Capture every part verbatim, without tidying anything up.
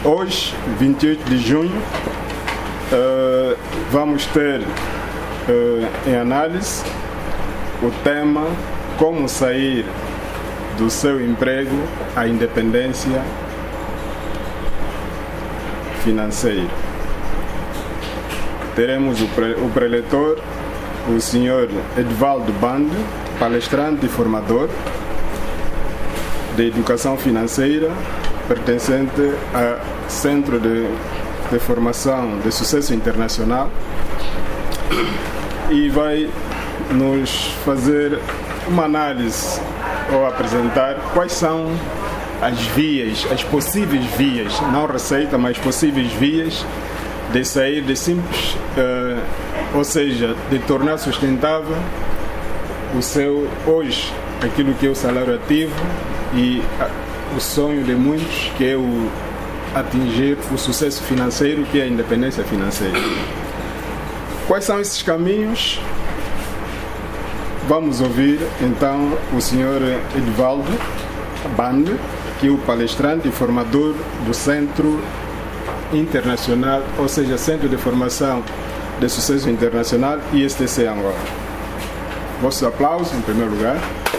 Hoje, vinte e oito de junho, uh, vamos ter uh, em análise o tema Como sair do seu emprego à independência financeira. Teremos o, pre, o preletor, o senhor Edvaldo Bande, palestrante e formador de educação financeira, pertencente ao Centro de, de Formação de Sucesso Internacional, e vai nos fazer uma análise ou apresentar quais são as vias, as possíveis vias, não receita, mas possíveis vias de sair de simples, uh, ou seja, de tornar sustentável o seu, hoje, aquilo que é o salário ativo e uh, o sonho de muitos, que é o atingir o sucesso financeiro, que é a independência financeira. Quais são esses caminhos? Vamos ouvir então o senhor Edvaldo Bande, que é o palestrante e formador do Centro Internacional, ou seja, Centro de Formação de Sucesso Internacional, I S T C Angola. Vossos aplausos em primeiro lugar.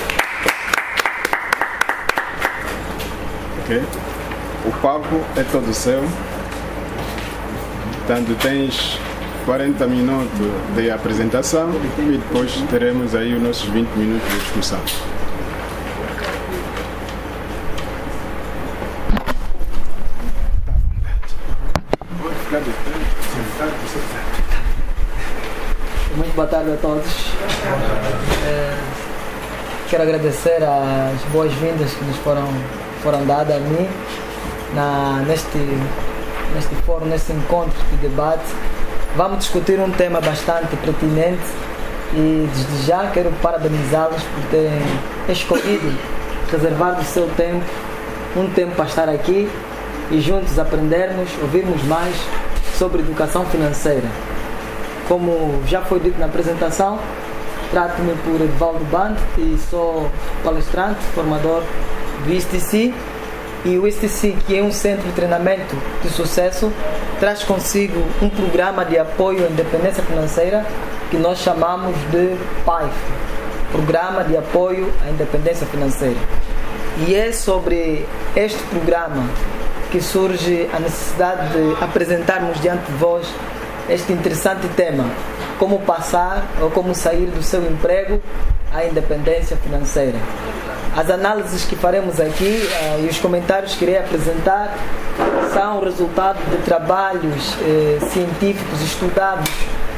Ok. O palco é todo seu. Portanto, tens quarenta minutos de apresentação e depois teremos aí os nossos vinte minutos de discussão. Muito boa tarde a todos. É, quero agradecer as boas-vindas que nos foram, foram dadas a mim na, neste, neste fórum, neste encontro de debate. Vamos discutir um tema bastante pertinente e desde já quero parabenizá-los por terem escolhido reservar do seu tempo, um tempo para estar aqui e juntos aprendermos, ouvirmos mais sobre educação financeira. Como já foi dito na apresentação, trato-me por Edvaldo Bande e sou palestrante, formador do I S T C. E o I S T C, que é um centro de treinamento de sucesso, traz consigo um programa de apoio à independência financeira que nós chamamos de P A I F, Programa de Apoio à Independência Financeira. E é sobre este programa que surge a necessidade de apresentarmos diante de vós este interessante tema: como passar ou como sair do seu emprego à independência financeira. As análises que faremos aqui uh, e os comentários que irei apresentar são resultado de trabalhos eh, científicos estudados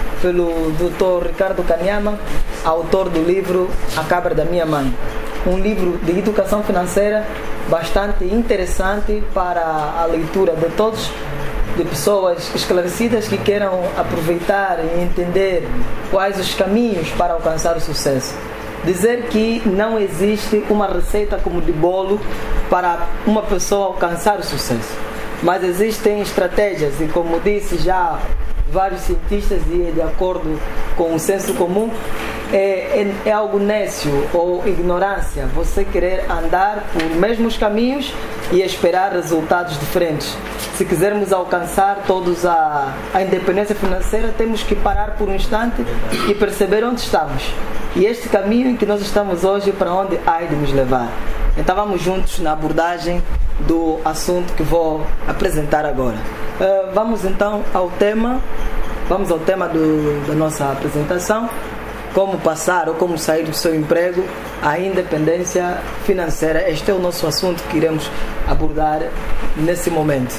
pelo doutor Ricardo Kanyama, autor do livro A Cabra da Minha Mãe, um livro de educação financeira bastante interessante para a leitura de todos, de pessoas esclarecidas que queiram aproveitar e entender quais os caminhos para alcançar o sucesso. Dizer que não existe uma receita como de bolo para uma pessoa alcançar o sucesso, mas existem estratégias e, como disse já vários cientistas, e de acordo com o senso comum, é, é, é algo nécio ou ignorância você querer andar por mesmos caminhos e esperar resultados diferentes. Se quisermos alcançar todos a, a independência financeira, temos que parar por um instante e perceber onde estamos. E este caminho em que nós estamos hoje, para onde há de nos levar. Então vamos juntos na abordagem do assunto que vou apresentar agora. Uh, vamos então ao tema, vamos ao tema do, da nossa apresentação: como passar ou como sair do seu emprego à independência financeira. Este é o nosso assunto que iremos abordar nesse momento.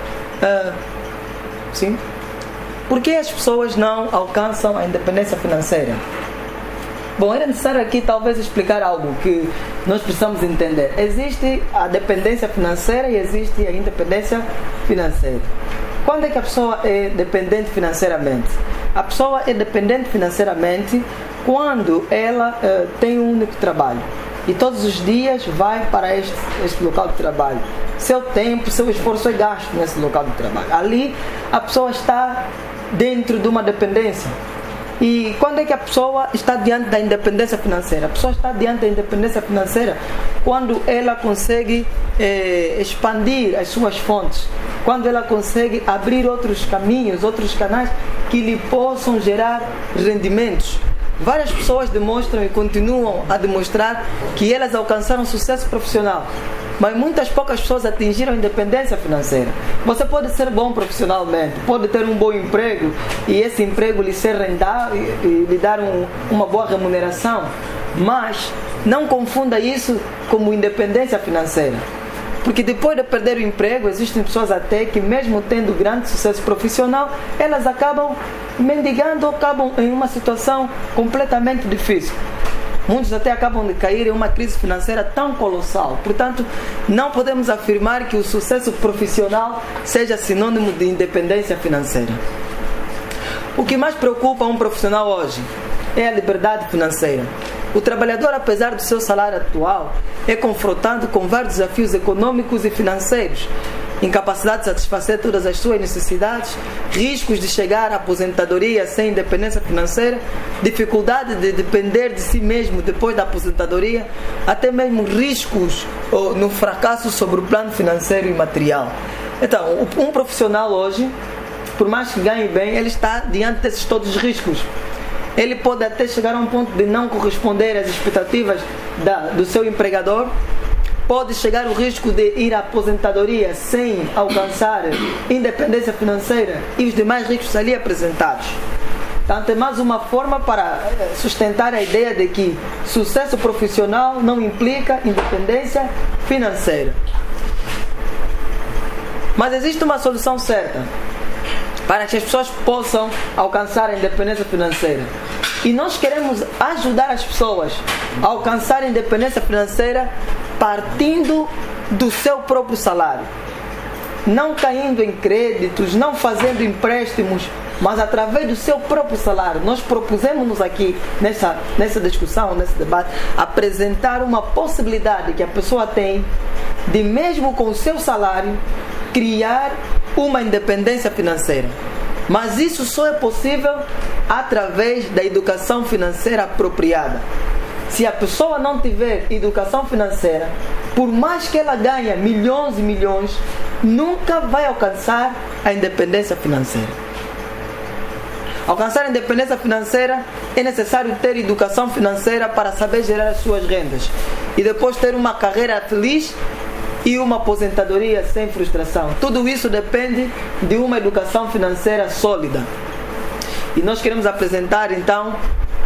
Uh, sim? Por que as pessoas não alcançam a independência financeira? Bom, era necessário aqui talvez explicar algo que nós precisamos entender. Existe a dependência financeira e existe a independência financeira. Quando é que a pessoa é dependente financeiramente? A pessoa é dependente financeiramente quando ela uh, tem um único trabalho e todos os dias vai para este, este local de trabalho. Seu tempo, seu esforço é gasto nesse local de trabalho. Ali a pessoa está dentro de uma dependência. E quando é que a pessoa está diante da independência financeira? A pessoa está diante da independência financeira quando ela consegue eh, expandir as suas fontes, quando ela consegue abrir outros caminhos, outros canais que lhe possam gerar rendimentos. Várias pessoas demonstram e continuam a demonstrar que elas alcançaram sucesso profissional, mas muitas poucas pessoas atingiram a independência financeira. Você pode ser bom profissionalmente, pode ter um bom emprego e esse emprego lhe ser rendável e, e lhe dar um, uma boa remuneração, mas não confunda isso como independência financeira. Porque depois de perder o emprego, existem pessoas até que, mesmo tendo grande sucesso profissional, elas acabam mendigando ou acabam em uma situação completamente difícil. Muitos até acabam de cair em uma crise financeira tão colossal. Portanto, não podemos afirmar que o sucesso profissional seja sinônimo de independência financeira. O que mais preocupa um profissional hoje é a liberdade financeira. O trabalhador, apesar do seu salário atual, é confrontado com vários desafios econômicos e financeiros, incapacidade de satisfazer todas as suas necessidades, riscos de chegar à aposentadoria sem independência financeira, dificuldade de depender de si mesmo depois da aposentadoria, até mesmo riscos no fracasso sobre o plano financeiro e material. Então, um profissional hoje, por mais que ganhe bem, ele está diante desses todos os riscos. Ele pode até chegar a um ponto de não corresponder às expectativas da, do seu empregador. Pode chegar o risco de ir à aposentadoria sem alcançar independência financeira e os demais riscos ali apresentados. Portanto, é mais uma forma para sustentar a ideia de que sucesso profissional não implica independência financeira. Mas existe uma solução certa para que as pessoas possam alcançar a independência financeira. E nós queremos ajudar as pessoas a alcançar a independência financeira partindo do seu próprio salário. Não caindo em créditos, não fazendo empréstimos, mas através do seu próprio salário. Nós propusemos-nos aqui, nessa, nessa discussão, nesse debate, apresentar uma possibilidade que a pessoa tem de, mesmo com o seu salário, criar uma independência financeira. Mas isso só é possível através da educação financeira apropriada. Se a pessoa não tiver educação financeira, por mais que ela ganhe milhões e milhões, nunca vai alcançar a independência financeira. Alcançar a independência financeira é necessário ter educação financeira para saber gerar as suas rendas e depois ter uma carreira feliz e uma aposentadoria sem frustração. Tudo isso depende de uma educação financeira sólida. E nós queremos apresentar então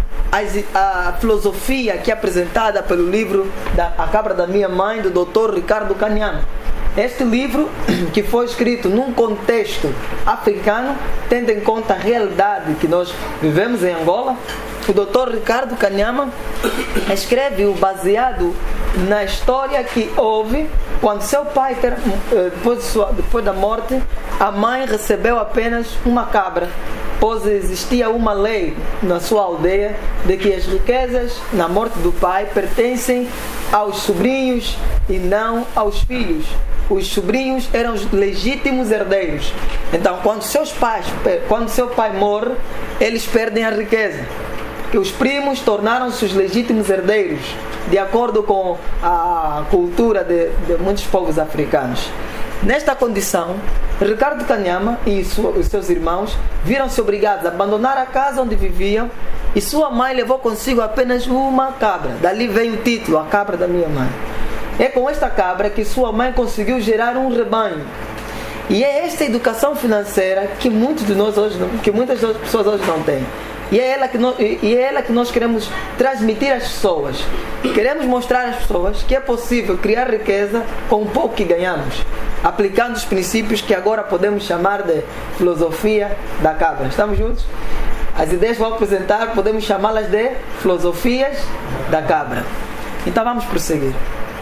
a filosofia que é apresentada pelo livro da A Cabra da Minha Mãe, do doutor Ricardo Kanyama. Este livro, que foi escrito num contexto africano, tendo em conta a realidade que nós vivemos em Angola, o doutor Ricardo Kanyama escreve-o baseado na história que houve quando seu pai, ter, depois, de sua, depois da morte, a mãe recebeu apenas uma cabra, pois existia uma lei na sua aldeia de que as riquezas, na morte do pai, pertencem aos sobrinhos e não aos filhos. Os sobrinhos eram os legítimos herdeiros. Então, quando seus pais, quando seu pai morre, eles perdem a riqueza. Que os primos tornaram-se os legítimos herdeiros, de acordo com a cultura de, de muitos povos africanos. Nesta condição, Ricardo Kanyama e os seus irmãos viram-se obrigados a abandonar a casa onde viviam e sua mãe levou consigo apenas uma cabra. Dali veio o título, A Cabra da Minha Mãe. É com esta cabra que sua mãe conseguiu gerar um rebanho. E é esta educação financeira que muitos de nós hoje, que muitas pessoas hoje não têm. E é ela que nós, e é ela que nós queremos transmitir às pessoas. Queremos mostrar às pessoas que é possível criar riqueza com o pouco que ganhamos, aplicando os princípios que agora podemos chamar de filosofia da cabra. Estamos juntos? As ideias que vou apresentar podemos chamá-las de filosofias da cabra. Então vamos prosseguir.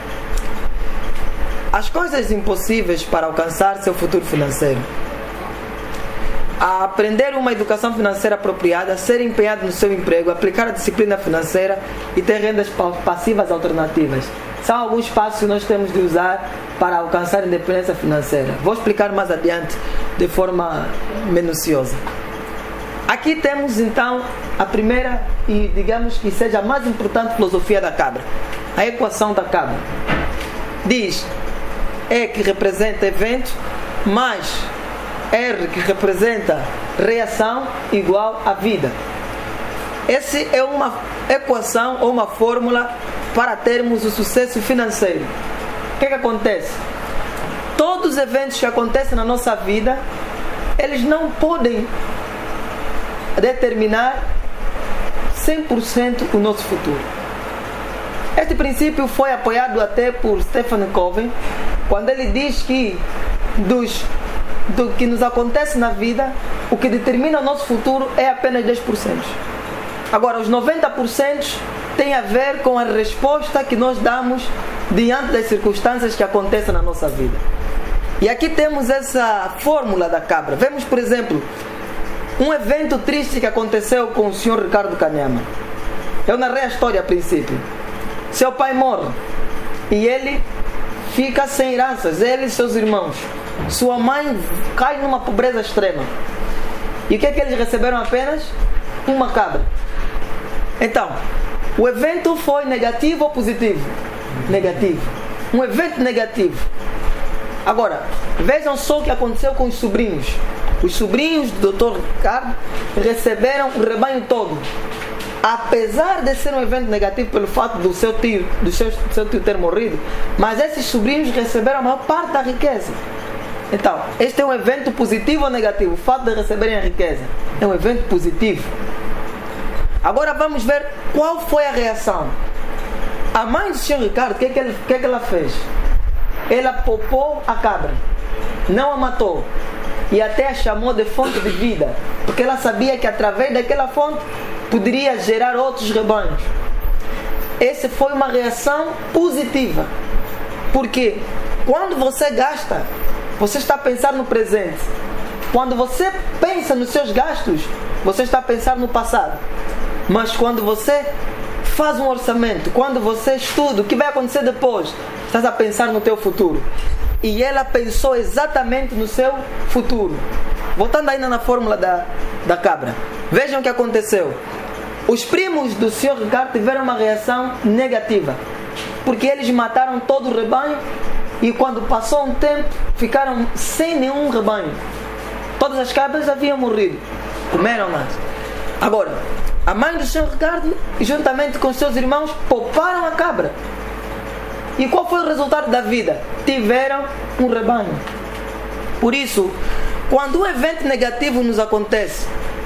As coisas impossíveis para alcançar seu futuro financeiro. A aprender uma educação financeira apropriada, ser empenhado no seu emprego, aplicar a disciplina financeira e ter rendas passivas alternativas. São alguns passos que nós temos de usar para alcançar a independência financeira. Vou explicar mais adiante de forma minuciosa. Aqui temos então a primeira e digamos que seja a mais importante filosofia da cabra, a equação da cabra. Diz E que representa evento mais R que representa reação igual a vida. Essa é uma equação ou uma fórmula para termos o sucesso financeiro. O que é que acontece? Todos os eventos que acontecem na nossa vida, eles não podem determinar cem por cento o nosso futuro. Este princípio foi apoiado até por Stephen Covey, quando ele diz que dos, do que nos acontece na vida, o que determina o nosso futuro é apenas dez por cento. Agora, os noventa por cento tem a ver com a resposta que nós damos diante das circunstâncias que acontecem na nossa vida. E aqui temos essa fórmula da cabra. Vemos, por exemplo, um evento triste que aconteceu com o senhor Ricardo Canhama. Eu narrei a história a princípio. Seu pai morre e ele fica sem heranças, ele e seus irmãos. Sua mãe cai numa pobreza extrema. E o que é que eles receberam apenas? Uma cabra. Então, o evento foi negativo ou positivo? Negativo. Um evento negativo. Agora, vejam só o que aconteceu com os sobrinhos. Os sobrinhos do doutor Ricardo receberam o rebanho todo. Apesar de ser um evento negativo pelo fato do seu tio, do seu, do seu tio ter morrido, mas esses sobrinhos receberam a maior parte da riqueza. Então, este é um evento positivo ou negativo? O fato de receberem a riqueza é um evento positivo. Agora vamos ver qual foi a reação. A mãe do senhor Ricardo, o que, que, que, que ela fez? Ela poupou a cabra, não a matou, e até a chamou de fonte de vida, porque ela sabia que através daquela fonte poderia gerar outros rebanhos. Essa foi uma reação positiva, porque quando você gasta, você está a pensar no presente. Quando você pensa nos seus gastos, você está a pensar no passado. Mas quando você faz um orçamento, quando você estuda o que vai acontecer depois, estás a pensar no teu futuro. E ela pensou exatamente no seu futuro. Voltando ainda na fórmula da, da cabra. Vejam o que aconteceu. Os primos do senhor Ricardo tiveram uma reação negativa, porque eles mataram todo o rebanho e quando passou um tempo ficaram sem nenhum rebanho. Todas as cabras haviam morrido. Comeram-nas. Agora, a mãe do senhor Ricardo, juntamente com seus irmãos, pouparam a cabra. E qual foi o resultado da vida? Tiveram um rebanho. Por isso, quando um evento negativo nos acontece,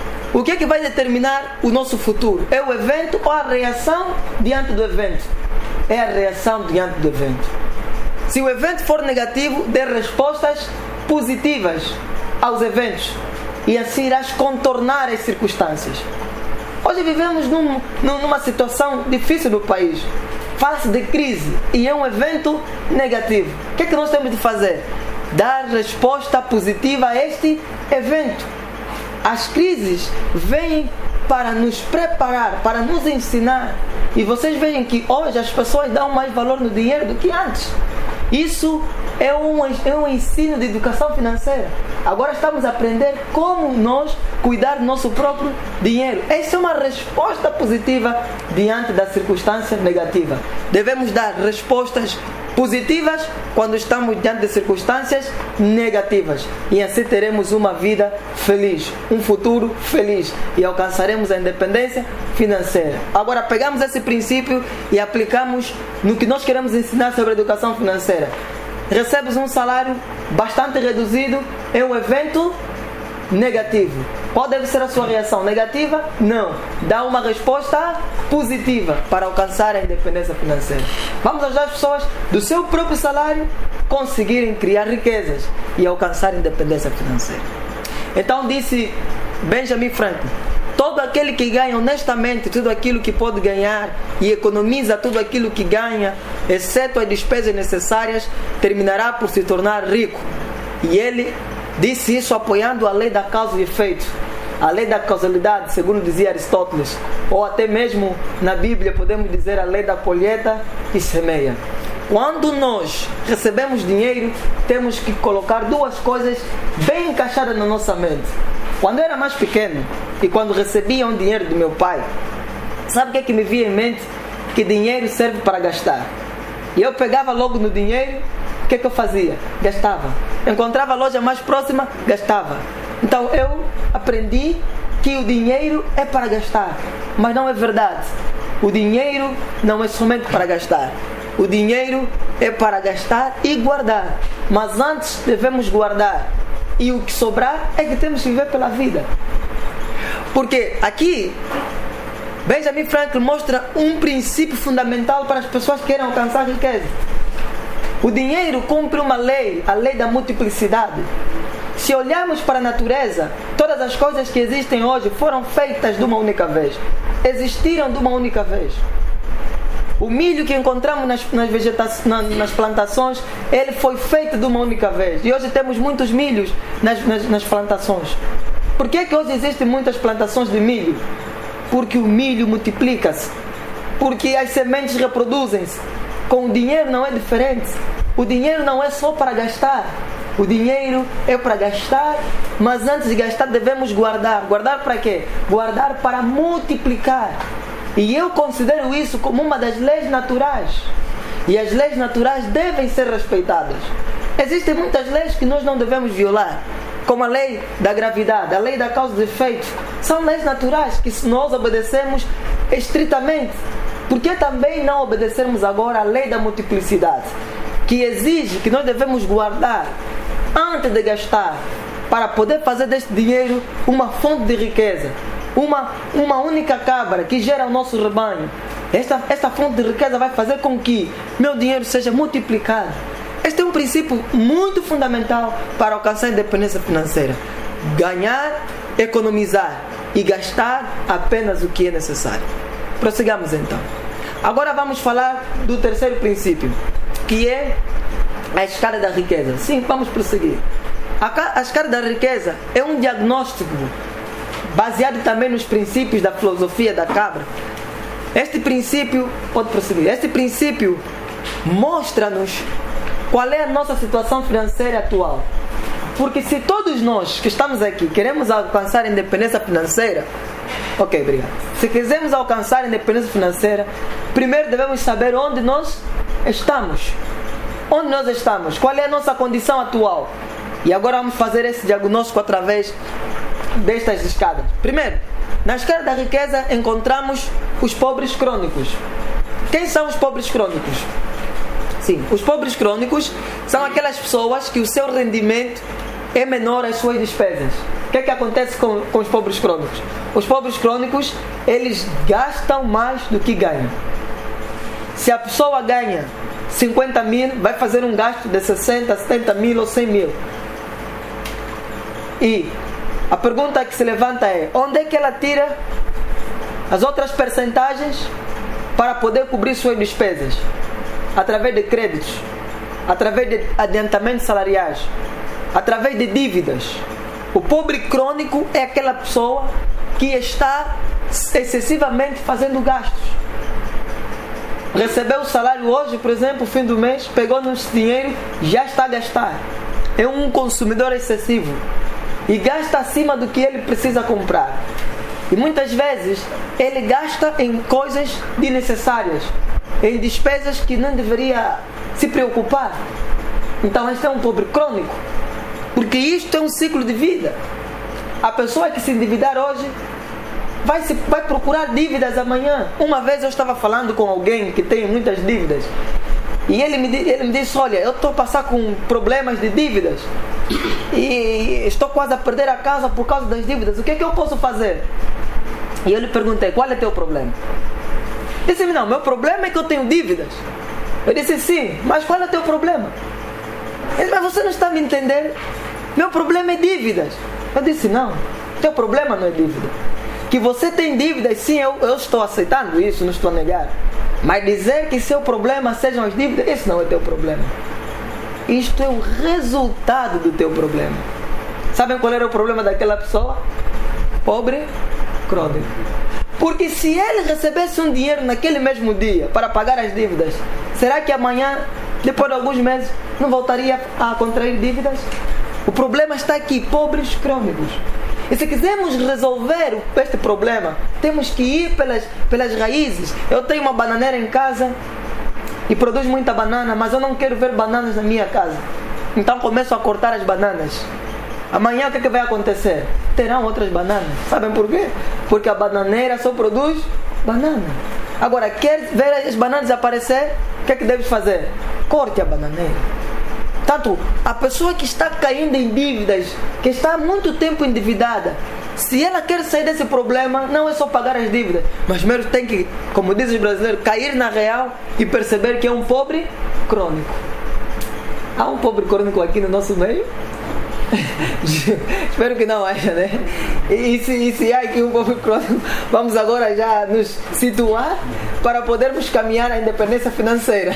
o que é que vai determinar o nosso futuro? É o evento ou a reação diante do evento? É a reação diante do evento. Se o evento for negativo, dê respostas positivas aos eventos. E assim irás contornar as circunstâncias. Hoje vivemos num, numa situação difícil no país. Fala-se de crise e é um evento negativo. O que é que nós temos de fazer? Dar resposta positiva a este evento. As crises vêm para nos preparar, para nos ensinar. E vocês veem que hoje as pessoas dão mais valor no dinheiro do que antes. Isso é um, é um ensino de educação financeira. Agora estamos a aprender como nós cuidar do nosso próprio dinheiro. Essa é uma resposta positiva diante da circunstância negativa. Devemos dar respostas positivas quando estamos diante de circunstâncias negativas. E assim teremos uma vida feliz, um futuro feliz e alcançaremos a independência financeira. Agora pegamos esse princípio e aplicamos no que nós queremos ensinar sobre educação financeira. Recebes um salário bastante reduzido, é um evento negativo. Qual deve ser a sua reação? Negativa? Não. Dá uma resposta positiva para alcançar a independência financeira. Vamos ajudar as pessoas do seu próprio salário conseguirem criar riquezas e alcançar a independência financeira. Então disse Benjamin Franklin: todo aquele que ganha honestamente tudo aquilo que pode ganhar e economiza tudo aquilo que ganha, exceto as despesas necessárias, terminará por se tornar rico. E ele disse isso apoiando a lei da causa e efeito, a lei da causalidade, segundo dizia Aristóteles, ou até mesmo na Bíblia podemos dizer a lei da colheita e semeia. Quando nós recebemos dinheiro, temos que colocar duas coisas bem encaixadas na nossa mente. Quando eu era mais pequeno e quando recebia um dinheiro do meu pai, sabe o que é que me via em mente? Que dinheiro serve para gastar. E eu pegava logo no dinheiro, o que é que eu fazia? Gastava. Encontrava a loja mais próxima, gastava. Então eu aprendi que o dinheiro é para gastar. Mas não é verdade. O dinheiro não é somente para gastar. O dinheiro é para gastar e guardar. Mas antes devemos guardar. E o que sobrar é que temos que viver pela vida. Porque aqui Benjamin Franklin mostra um princípio fundamental para as pessoas que querem alcançar riqueza. O dinheiro cumpre uma lei, a lei da multiplicidade. Se olharmos para a natureza, todas as coisas que existem hoje foram feitas de uma única vez. Existiram de uma única vez. O milho que encontramos nas, nas, vegeta- na, nas plantações, ele foi feito de uma única vez. E hoje temos muitos milhos nas, nas, nas plantações. Por que que hoje existem muitas plantações de milho? Porque o milho multiplica-se. Porque as sementes reproduzem-se. Com o dinheiro não é diferente. O dinheiro não é só para gastar. O dinheiro é para gastar, mas antes de gastar devemos guardar. Guardar para quê? Guardar para multiplicar. E eu considero isso como uma das leis naturais. E as leis naturais devem ser respeitadas. Existem muitas leis que nós não devemos violar, como a lei da gravidade, a lei da causa e efeito. São leis naturais que se nós obedecemos estritamente. Por que também não obedecermos agora a lei da multiplicidade, que exige que nós devemos guardar antes de gastar, para poder fazer deste dinheiro uma fonte de riqueza, uma, uma única cabra que gera o nosso rebanho. Esta, esta fonte de riqueza vai fazer com que meu dinheiro seja multiplicado. Este é um princípio muito fundamental para alcançar a independência financeira. Ganhar, economizar e gastar apenas o que é necessário. Prossigamos então. Agora vamos falar do terceiro princípio, que é a escada da riqueza. Sim, vamos prosseguir. A, a escada da riqueza é um diagnóstico baseado também nos princípios da filosofia da cabra. Este princípio, pode prosseguir, este princípio mostra-nos qual é a nossa situação financeira atual. Porque se todos nós que estamos aqui queremos alcançar a independência financeira, ok, obrigado. Se quisermos alcançar a independência financeira, primeiro devemos saber onde nós estamos. Onde nós estamos? Qual é a nossa condição atual? E agora vamos fazer esse diagnóstico através destas escadas. Primeiro, na escada da riqueza encontramos os pobres crônicos. Quem são os pobres crônicos? Sim, os pobres crônicos são aquelas pessoas que o seu rendimento é menor às suas despesas. O que é que acontece com, com os pobres crônicos? Os pobres crônicos, eles gastam mais do que ganham. Se a pessoa ganha cinquenta mil, vai fazer um gasto de sessenta, setenta mil ou cem mil. E a pergunta que se levanta é: onde é que ela tira as outras percentagens para poder cobrir suas despesas? Através de créditos, através de adiantamentos salariais, através de dívidas. O pobre crônico é aquela pessoa que está excessivamente fazendo gastos. Recebeu o salário hoje, por exemplo, fim do mês, pegou no dinheiro, já está a gastar. É um consumidor excessivo e gasta acima do que ele precisa comprar. E muitas vezes ele gasta em coisas desnecessárias, em despesas que não deveria se preocupar. Então este é um pobre crônico, porque isto é um ciclo de vida. A pessoa que se endividar hoje vai, se, vai procurar dívidas amanhã. Uma vez eu estava falando com alguém que tem muitas dívidas e ele me, ele me disse: olha, eu estou a passar com problemas de dívidas e estou quase a perder a casa por causa das dívidas. O que é que eu posso fazer? E eu lhe perguntei: qual é o teu problema? Ele disse: não, meu problema é que eu tenho dívidas. Eu disse: sim, mas qual é o teu problema? Ele disse: mas você não está me entendendo? Meu problema é dívidas. Eu disse: não, teu problema não é dívida. Que você tem dívidas, sim, eu, eu estou aceitando isso, não estou a negar. Mas dizer que seu problema sejam as dívidas, esse não é teu problema. Isto é o resultado do teu problema. Sabem qual era o problema daquela pessoa? Pobre crônico. Porque se ele recebesse um dinheiro naquele mesmo dia para pagar as dívidas, será que amanhã, depois de alguns meses, não voltaria a contrair dívidas? O problema está aqui, pobres crônicos. E se quisermos resolver este problema, temos que ir pelas, pelas raízes. Eu tenho uma bananeira em casa e produz muita banana, mas eu não quero ver bananas na minha casa. Então começo a cortar as bananas. Amanhã o que, é que vai acontecer? Terão outras bananas. Sabem por quê? Porque a bananeira só produz banana. Agora, quer ver as bananas aparecer? O que é que deves fazer? Corte a bananeira. Tanto, a pessoa que está caindo em dívidas, que está há muito tempo endividada, se ela quer sair desse problema, não é só pagar as dívidas, mas primeiro tem que, como dizem os brasileiros, cair na real e perceber que é um pobre crônico. Há um pobre crônico aqui no nosso meio? Espero que não haja, né? E, e, se, e se há aqui um pobre crônico, vamos agora já nos situar para podermos caminhar à independência financeira.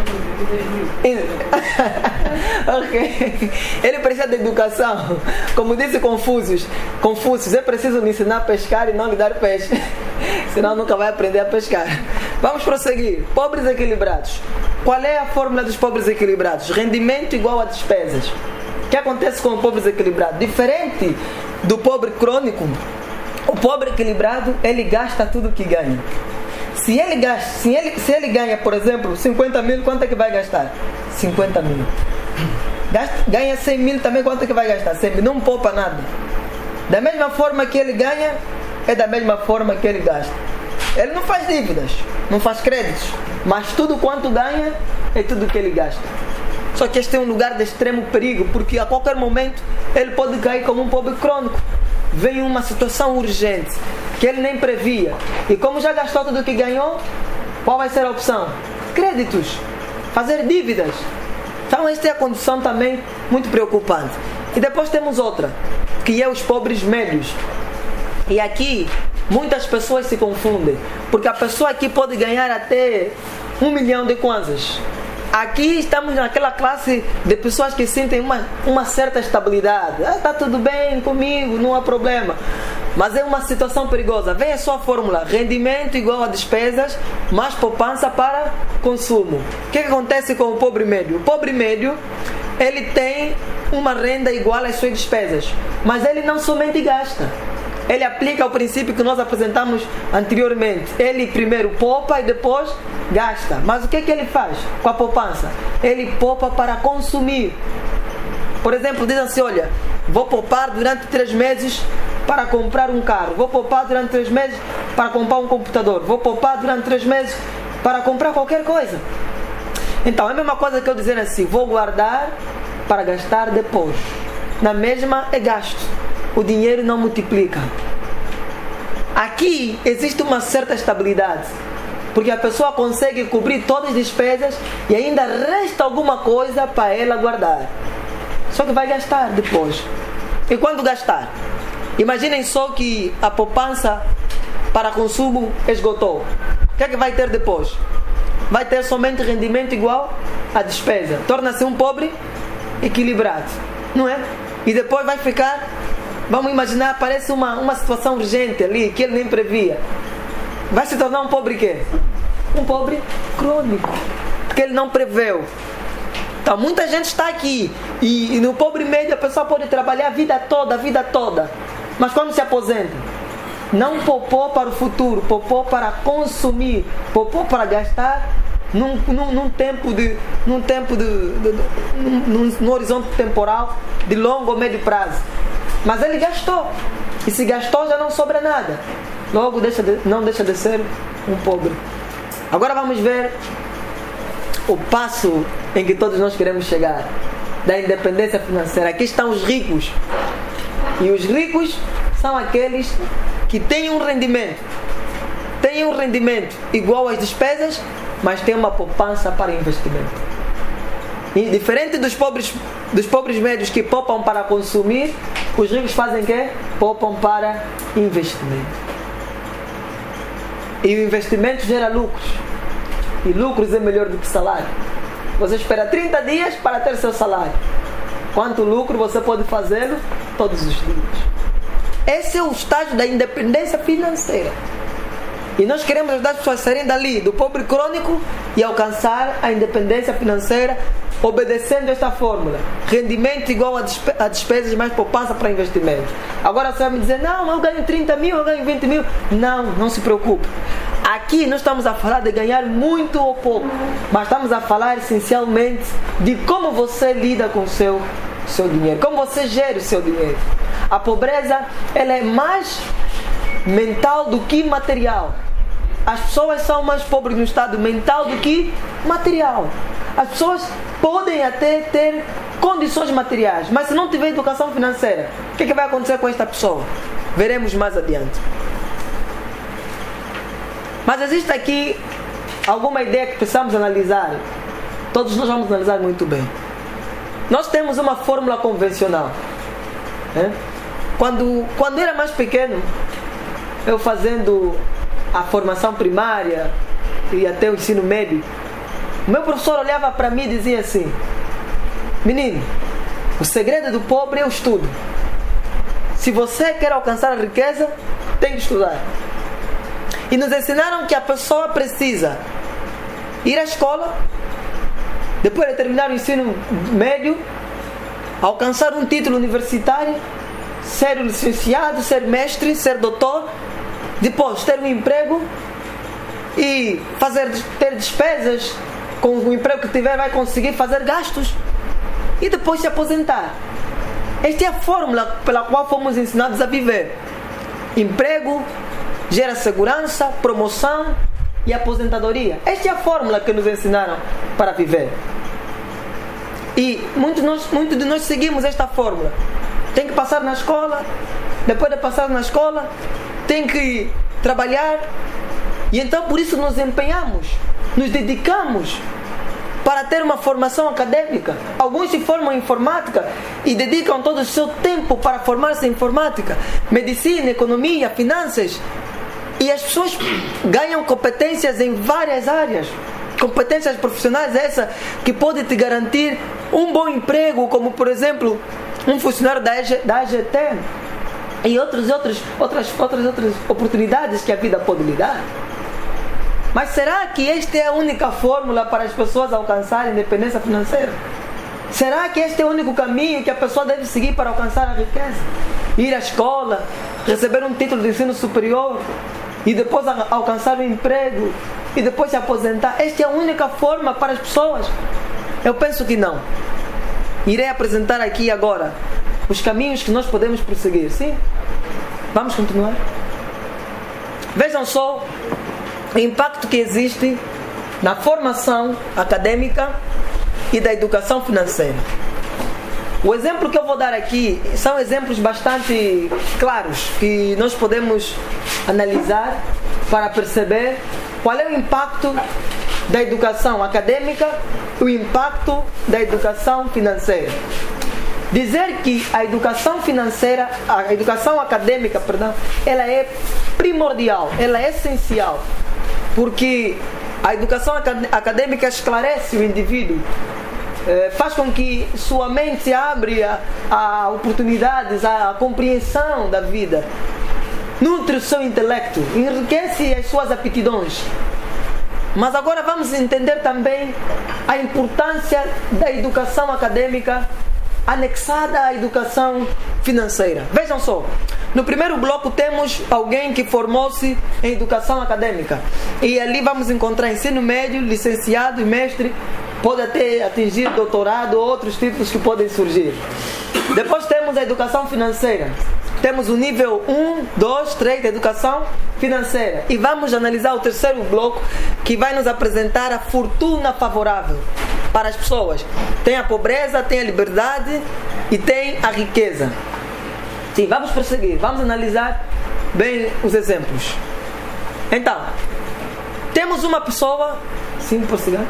Ok. Ele precisa de educação. Como disse Confúcio, Confúcio, é preciso me ensinar a pescar e não lhe dar peixe. Senão nunca vai aprender a pescar. Vamos prosseguir. Pobres equilibrados. Qual é a fórmula dos pobres equilibrados? Rendimento igual a despesas. O que acontece com o pobre desequilibrado? Diferente do pobre crônico, o pobre equilibrado, ele gasta tudo que ganha. Se ele, gasta, se, ele, se ele ganha, por exemplo, cinquenta mil, quanto é que vai gastar? cinquenta mil. Gasta, ganha cem mil também, quanto é que vai gastar? cem mil. Não poupa nada. Da mesma forma que ele ganha, é da mesma forma que ele gasta. Ele não faz dívidas, não faz créditos, mas tudo quanto ganha é tudo que ele gasta. Só que este é um lugar de extremo perigo, porque a qualquer momento ele pode cair como um pobre crônico. Vem uma situação urgente que ele nem previa, e como já gastou tudo o que ganhou, qual vai ser a opção? Créditos, fazer dívidas. Então esta é a condição também muito preocupante. E depois temos outra, que é os pobres médios. E aqui muitas pessoas se confundem, porque a pessoa aqui pode ganhar até um milhão de kwanzas. Aqui estamos naquela classe de pessoas que sentem uma, uma certa estabilidade. Ah, está tudo bem comigo, não há problema. Mas é uma situação perigosa. Vem a sua fórmula: rendimento igual a despesas, mais poupança para consumo. O que, que acontece com o pobre médio? O pobre médio, ele tem uma renda igual às suas despesas, mas ele não somente gasta. Ele aplica o princípio que nós apresentamos anteriormente. Ele primeiro poupa e depois gasta. Mas o que, que ele faz com a poupança? Ele poupa para consumir. Por exemplo, diz assim: olha, vou poupar durante três meses para comprar um carro. Vou poupar durante três meses para comprar um computador. Vou poupar durante três meses para comprar qualquer coisa. Então, é a mesma coisa que eu dizer assim: vou guardar para gastar depois. Na mesma é gasto. O dinheiro não multiplica. Aqui existe uma certa estabilidade, porque a pessoa consegue cobrir todas as despesas e ainda resta alguma coisa para ela guardar. Só que vai gastar depois. E quando gastar? Imaginem só que a poupança para consumo esgotou. O que é que vai ter depois? Vai ter somente rendimento igual à despesa. Torna-se um pobre equilibrado, não é? E depois vai ficar... Vamos imaginar, aparece uma, uma situação urgente ali, que ele nem previa. Vai se tornar um pobre quê? Um pobre crônico, porque ele não preveu. Então, muita gente está aqui, e, e no pobre médio a pessoa pode trabalhar a vida toda, a vida toda. Mas quando se aposenta, não poupou para o futuro, poupou para consumir, poupou para gastar num, num, num tempo, de, num, tempo de, de, de, num, num horizonte temporal de longo ou médio prazo. Mas ele gastou. E se gastou, já não sobra nada. Logo deixa de, não deixa de ser um pobre. Agora vamos ver o passo em que todos nós queremos chegar, da independência financeira. Aqui estão os ricos. E os ricos são aqueles que têm um rendimento. Têm um rendimento igual às despesas, mas têm uma poupança para investimento. E diferente dos pobres, dos pobres médios que poupam para consumir, os ricos fazem o quê? Poupam para investimento. E o investimento gera lucros. E lucros é melhor do que salário. Você espera trinta dias para ter seu salário. Quanto lucro você pode fazê-lo? Todos os dias. Esse é o estágio da independência financeira. E nós queremos ajudar as pessoas a saírem dali, do pobre crônico, e alcançar a independência financeira obedecendo esta fórmula. Rendimento igual a, despe- a despesas mais poupança para investimento. Agora você vai me dizer, não, eu ganho trinta mil, eu ganho vinte mil. Não, não se preocupe. Aqui não estamos a falar de ganhar muito ou pouco, mas estamos a falar essencialmente de como você lida com o seu, seu dinheiro, como você gera o seu dinheiro. A pobreza, ela é mais mental do que material. As pessoas são mais pobres no estado mental do que material. As pessoas podem até ter condições materiais, mas se não tiver educação financeira, o que, é que vai acontecer com esta pessoa? Veremos mais adiante. Mas existe aqui alguma ideia que precisamos analisar. Todos nós vamos analisar muito bem. Nós temos uma fórmula convencional. Né? Quando, quando eu era mais pequeno, eu fazendo a formação primária e até o ensino médio, o meu professor olhava para mim e dizia assim: menino, o segredo do pobre é o estudo. Se você quer alcançar a riqueza, tem que estudar. E nos ensinaram que a pessoa precisa ir à escola, depois de terminar o ensino médio, alcançar um título universitário, ser licenciado, ser mestre, ser doutor, depois ter um emprego e fazer, ter despesas. Com o emprego que tiver vai conseguir fazer gastos e depois se aposentar. Esta é a fórmula pela qual fomos ensinados a viver. Emprego gera segurança, promoção e aposentadoria. Esta é a fórmula que nos ensinaram para viver. E muitos de nós, muitos de nós seguimos esta fórmula. Tem que passar na escola, depois de passar na escola, tem que trabalhar. E então por isso nos empenhamos, nos dedicamos para ter uma formação acadêmica. Alguns se formam em informática e dedicam todo o seu tempo para formar-se em informática, medicina, economia, finanças. E as pessoas ganham competências em várias áreas. Competências profissionais essas que podem te garantir um bom emprego, como por exemplo um funcionário da A G T e outros, outros, outras, outras, outras oportunidades que a vida pode lhe dar. Mas será que esta é a única fórmula para as pessoas alcançarem independência financeira? Será que este é o único caminho que a pessoa deve seguir para alcançar a riqueza? Ir à escola, receber um título de ensino superior e depois alcançar um emprego e depois se aposentar? Esta é a única forma para as pessoas? Eu penso que não. Irei apresentar aqui agora os caminhos que nós podemos prosseguir. Sim? Vamos continuar? Vejam só o impacto que existe na formação acadêmica e da educação financeira. O exemplo que eu vou dar aqui são exemplos bastante claros que nós podemos analisar para perceber qual é o impacto da educação acadêmica e o impacto da educação financeira. Dizer que a educação financeira, a educação acadêmica, perdão, ela é primordial, ela é essencial, porque a educação acadêmica esclarece o indivíduo, faz com que sua mente se abra a, a oportunidades, a, a compreensão da vida, nutre o seu intelecto, enriquece as suas aptidões. Mas agora vamos entender também a importância da educação acadêmica anexada à educação financeira. Vejam só, no primeiro bloco temos alguém que formou-se em educação acadêmica e ali vamos encontrar ensino médio, licenciado e mestre, pode até atingir doutorado ou outros títulos que podem surgir. Depois temos a educação financeira. Temos o nível um, dois, três da educação financeira. E vamos analisar o terceiro bloco, que vai nos apresentar a fortuna favorável para as pessoas. Tem a pobreza, tem a liberdade e tem a riqueza. Sim, vamos prosseguir. Vamos analisar bem os exemplos. Então, temos uma pessoa... Sim, prosseguir.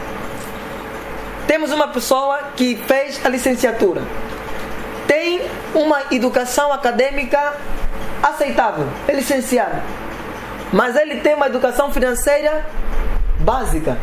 Temos uma pessoa que fez a licenciatura. Tem uma educação acadêmica aceitável, é licenciado, mas ele tem uma educação financeira básica.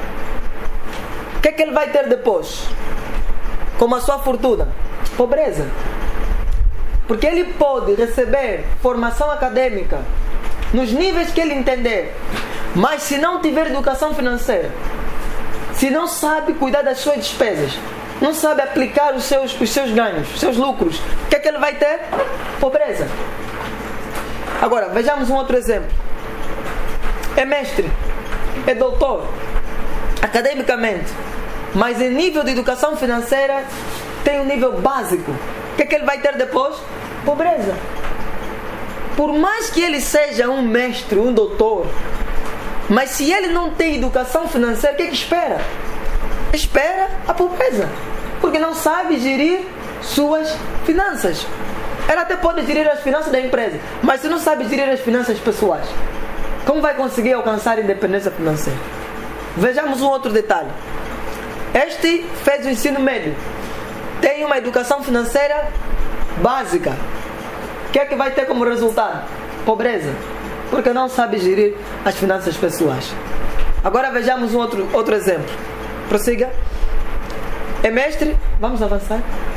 O que é que ele vai ter depois? Como a sua fortuna? Pobreza. Porque ele pode receber formação acadêmica nos níveis que ele entender, mas se não tiver educação financeira, se não sabe cuidar das suas despesas, não sabe aplicar os seus, os seus ganhos, os seus lucros, o que é que ele vai ter? Pobreza. Agora, vejamos um outro exemplo. É mestre, é doutor, academicamente, mas em nível de educação financeira tem um nível básico. O que é que ele vai ter depois? Pobreza. Por mais que ele seja um mestre, um doutor, mas se ele não tem educação financeira, o que é que espera? Espera a pobreza, porque não sabe gerir suas finanças. Ela até pode gerir as finanças da empresa, mas se não sabe gerir as finanças pessoais, como vai conseguir alcançar a independência financeira? Vejamos um outro detalhe. Este fez o ensino médio, tem uma educação financeira básica. O que é que vai ter como resultado? Pobreza, porque não sabe gerir as finanças pessoais. Agora vejamos um outro, outro exemplo. Prossiga. É mestre, vamos avançar.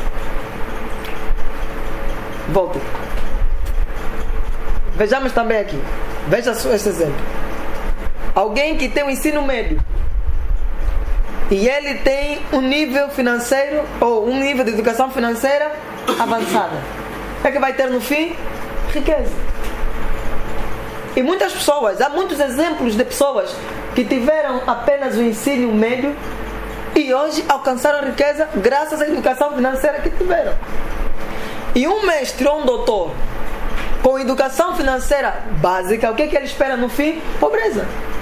Volte. Vejamos também aqui. Veja esse exemplo. Alguém que tem um ensino médio e ele tem um nível financeiro ou um nível de educação financeira avançada. O que é que vai ter no fim? Riqueza. E muitas pessoas, há muitos exemplos de pessoas que tiveram apenas o ensino médio e hoje alcançaram riqueza graças à educação financeira que tiveram. E um mestre ou um doutor com educação financeira básica, o que é que ele espera no fim? Pobreza.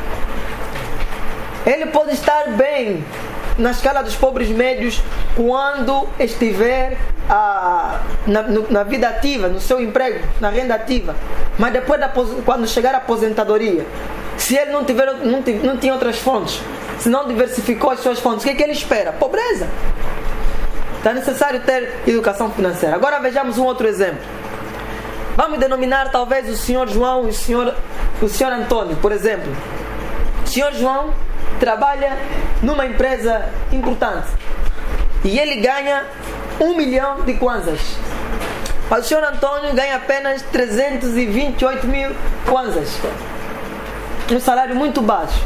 Ele pode estar bem na escala dos pobres médios quando estiver ah, na, no, na vida ativa, no seu emprego, na renda ativa. Mas depois, da, quando chegar à aposentadoria, se ele não, tiver, não, não tinha outras fontes, se não diversificou as suas fontes, o que é que ele espera? Pobreza. Então é necessário ter educação financeira. Agora vejamos um outro exemplo. Vamos denominar talvez o senhor João e o senhor, o senhor Antônio, por exemplo. O senhor João trabalha numa empresa importante e ele ganha um milhão de kwanzas. Mas o senhor Antônio ganha apenas trezentos e vinte e oito mil kwanzas. Um salário muito baixo.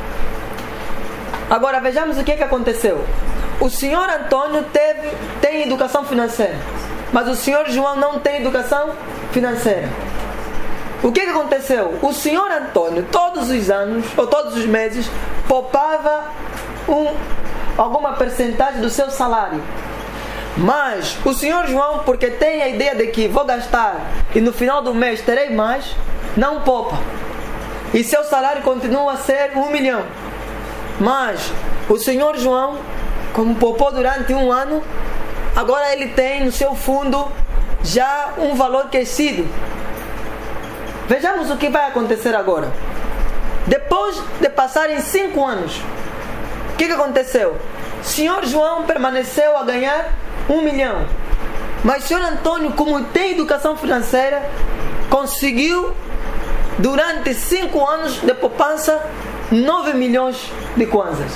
Agora vejamos o que é que aconteceu. O senhor Antônio teve, tem educação financeira, mas o senhor João não tem educação financeira. O que é que aconteceu? O senhor Antônio todos os anos, ou todos os meses, poupava um, alguma percentagem do seu salário. Mas o senhor João, porque tem a ideia de que vou gastar e no final do mês terei mais, não poupa. E seu salário continua a ser um milhão. Mas o senhor João, como poupou durante um ano, agora ele tem no seu fundo já um valor crescido. Vejamos o que vai acontecer agora. Depois de passarem cinco anos, o que, que aconteceu? O senhor João permaneceu a ganhar um milhão. Mas o senhor Antônio, como tem educação financeira, conseguiu, durante cinco anos de poupança, nove milhões de kwanzas.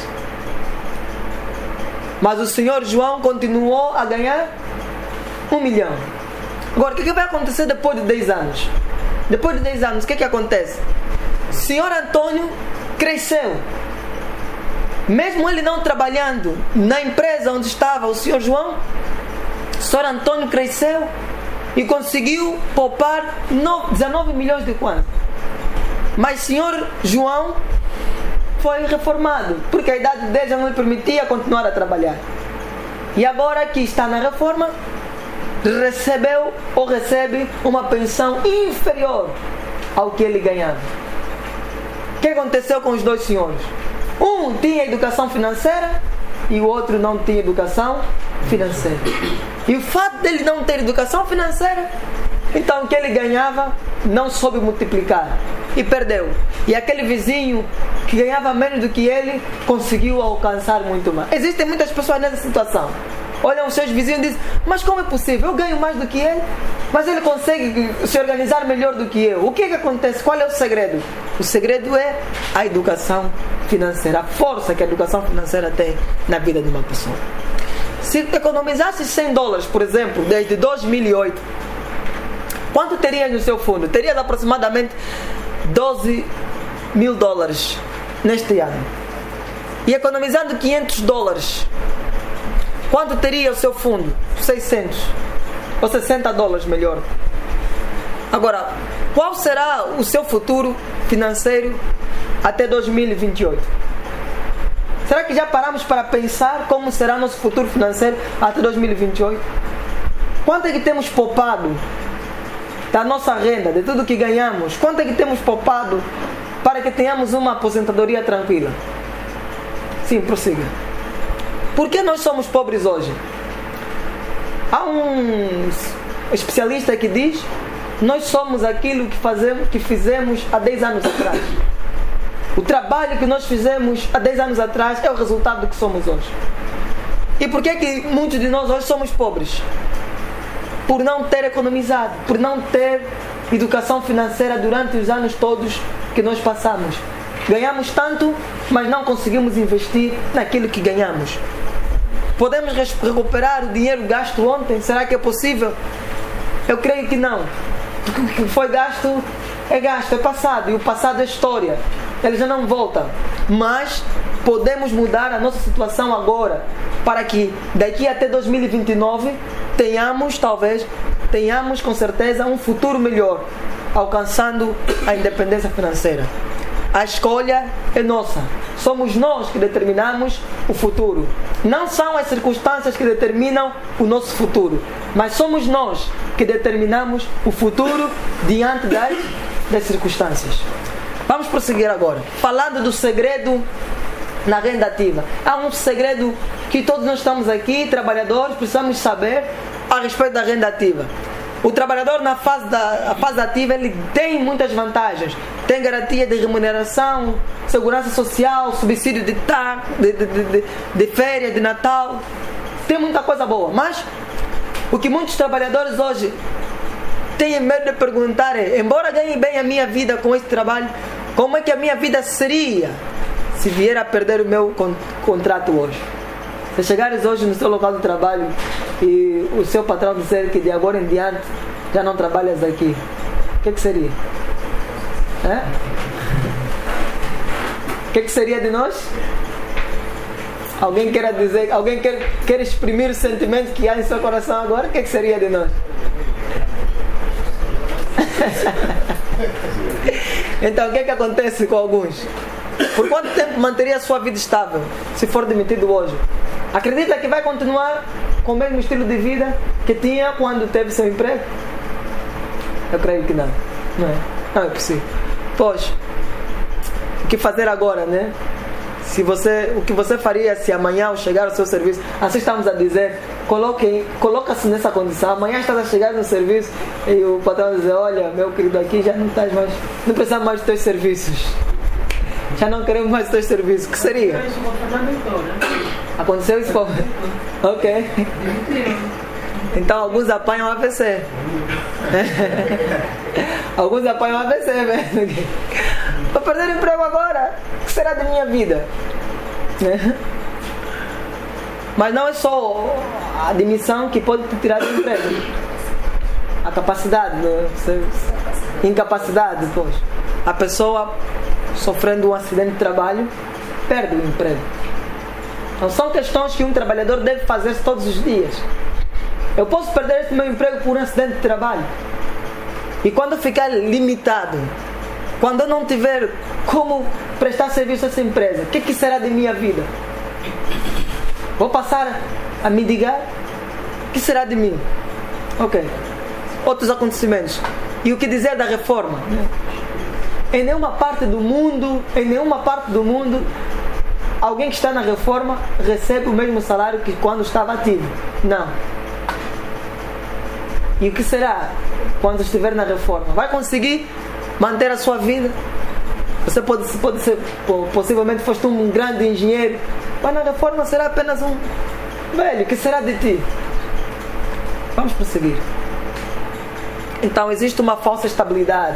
Mas o senhor João continuou a ganhar um milhão. Agora, o que, que vai acontecer depois de dez anos? Depois de dez anos, o que, que acontece? O senhor Antônio cresceu. Mesmo ele não trabalhando na empresa onde estava o senhor João, o senhor Antônio cresceu e conseguiu poupar dezenove milhões de kwanzas. Mas o senhor João foi reformado, porque a idade dele já não lhe permitia continuar a trabalhar. E agora que está na reforma, recebeu ou recebe uma pensão inferior ao que ele ganhava. O que aconteceu com os dois senhores? Um tinha educação financeira e o outro não tinha educação financeira. E o fato dele não ter educação financeira, então o que ele ganhava não soube multiplicar e perdeu. E aquele vizinho que ganhava menos do que ele conseguiu alcançar muito mais. Existem muitas pessoas nessa situação. Olham os seus vizinhos e dizem: mas como é possível? Eu ganho mais do que ele, mas ele consegue se organizar melhor do que eu. O que é que acontece? Qual é o segredo? O segredo é a educação financeira, a força que a educação financeira tem na vida de uma pessoa. Se economizasse cem dólares, por exemplo, desde dois mil e oito, quanto terias no seu fundo? Terias aproximadamente doze mil dólares neste ano. E economizando quinhentos dólares, quanto teria o seu fundo? seiscentos ou sessenta dólares, melhor. Agora, qual será o seu futuro financeiro até dois mil e vinte e oito? Será que já paramos para pensar como será nosso futuro financeiro até dois mil e vinte e oito? Quanto é que temos poupado da nossa renda, de tudo que ganhamos? Quanto é que temos poupado para que tenhamos uma aposentadoria tranquila? Sim, prossiga. Por que nós somos pobres hoje? Há um especialista que diz: nós somos aquilo que, fazemos, que fizemos há dez anos atrás. O trabalho que nós fizemos há dez anos atrás é o resultado do que somos hoje. E por que é que muitos de nós hoje somos pobres? Por não ter economizado, por não ter educação financeira durante os anos todos que nós passamos. Ganhamos tanto, mas não conseguimos investir naquilo que ganhamos. Podemos recuperar o dinheiro gasto ontem? Será que é possível? Eu creio que não. Porque o que foi gasto é gasto, é passado. E o passado é história. Ele já não volta. Mas podemos mudar a nossa situação agora, para que daqui até dois mil e vinte e nove tenhamos, talvez, tenhamos com certeza um futuro melhor, alcançando a independência financeira. A escolha é nossa. Somos nós que determinamos o futuro. Não são as circunstâncias que determinam o nosso futuro, mas somos nós que determinamos o futuro diante das, das circunstâncias. Vamos prosseguir agora. Falando do segredo na renda ativa. Há um segredo que todos nós estamos aqui, trabalhadores, precisamos saber a respeito da renda ativa. O trabalhador na fase, da, a fase ativa, ele tem muitas vantagens. Tem garantia de remuneração, segurança social, subsídio de, tar, de, de, de, de férias, de Natal. Tem muita coisa boa. Mas o que muitos trabalhadores hoje têm medo de perguntar é: embora ganhe bem a minha vida com este trabalho, como é que a minha vida seria se vier a perder o meu con- contrato hoje? Se chegares hoje no seu local de trabalho e o seu patrão dizer que de agora em diante já não trabalhas aqui, o que, que seria? É? O que, que seria de nós? Alguém quer dizer, alguém quer, quer exprimir o sentimento que há em seu coração agora? O que, que seria de nós? Então, o que, que acontece com alguns? Por quanto tempo manteria a sua vida estável se for demitido hoje? Acredita que vai continuar com o mesmo estilo de vida que tinha quando teve seu emprego? Eu creio que não. Não é, não é possível. Pois, o que fazer agora, né? Se você, o que você faria se amanhã ao chegar ao seu serviço, assim estamos a dizer, coloque, coloca-se nessa condição. Amanhã estás a chegar no serviço e o patrão dizer: olha, meu querido, aqui já não estás mais, não precisamos mais dos teus serviços. Já não queremos mais os teus serviços. O que seria? Aconteceu isso? Ok. Então alguns apanham A V C. Alguns apanham A V C, velho. Vou perder o emprego agora. O que será da minha vida? Mas não é só a admissão que pode te tirar do emprego. A capacidade, né? Incapacidade, pois. A pessoa sofrendo um acidente de trabalho perde o emprego. Então são questões que um trabalhador deve fazer todos os dias. Eu posso perder este meu emprego por um acidente de trabalho. E quando ficar limitado, quando eu não tiver como prestar serviço a essa empresa, o que, que será de minha vida? Vou passar a mendigar? O que será de mim? Ok. Outros acontecimentos. E o que dizer da reforma? Em nenhuma parte do mundo, em nenhuma parte do mundo, alguém que está na reforma recebe o mesmo salário que quando estava ativo. Não. E o que será quando estiver na reforma? Vai conseguir manter a sua vida? Você pode, pode ser, possivelmente foste um grande engenheiro, mas na reforma será apenas um velho. O que será de ti? Vamos prosseguir. Então existe uma falsa estabilidade.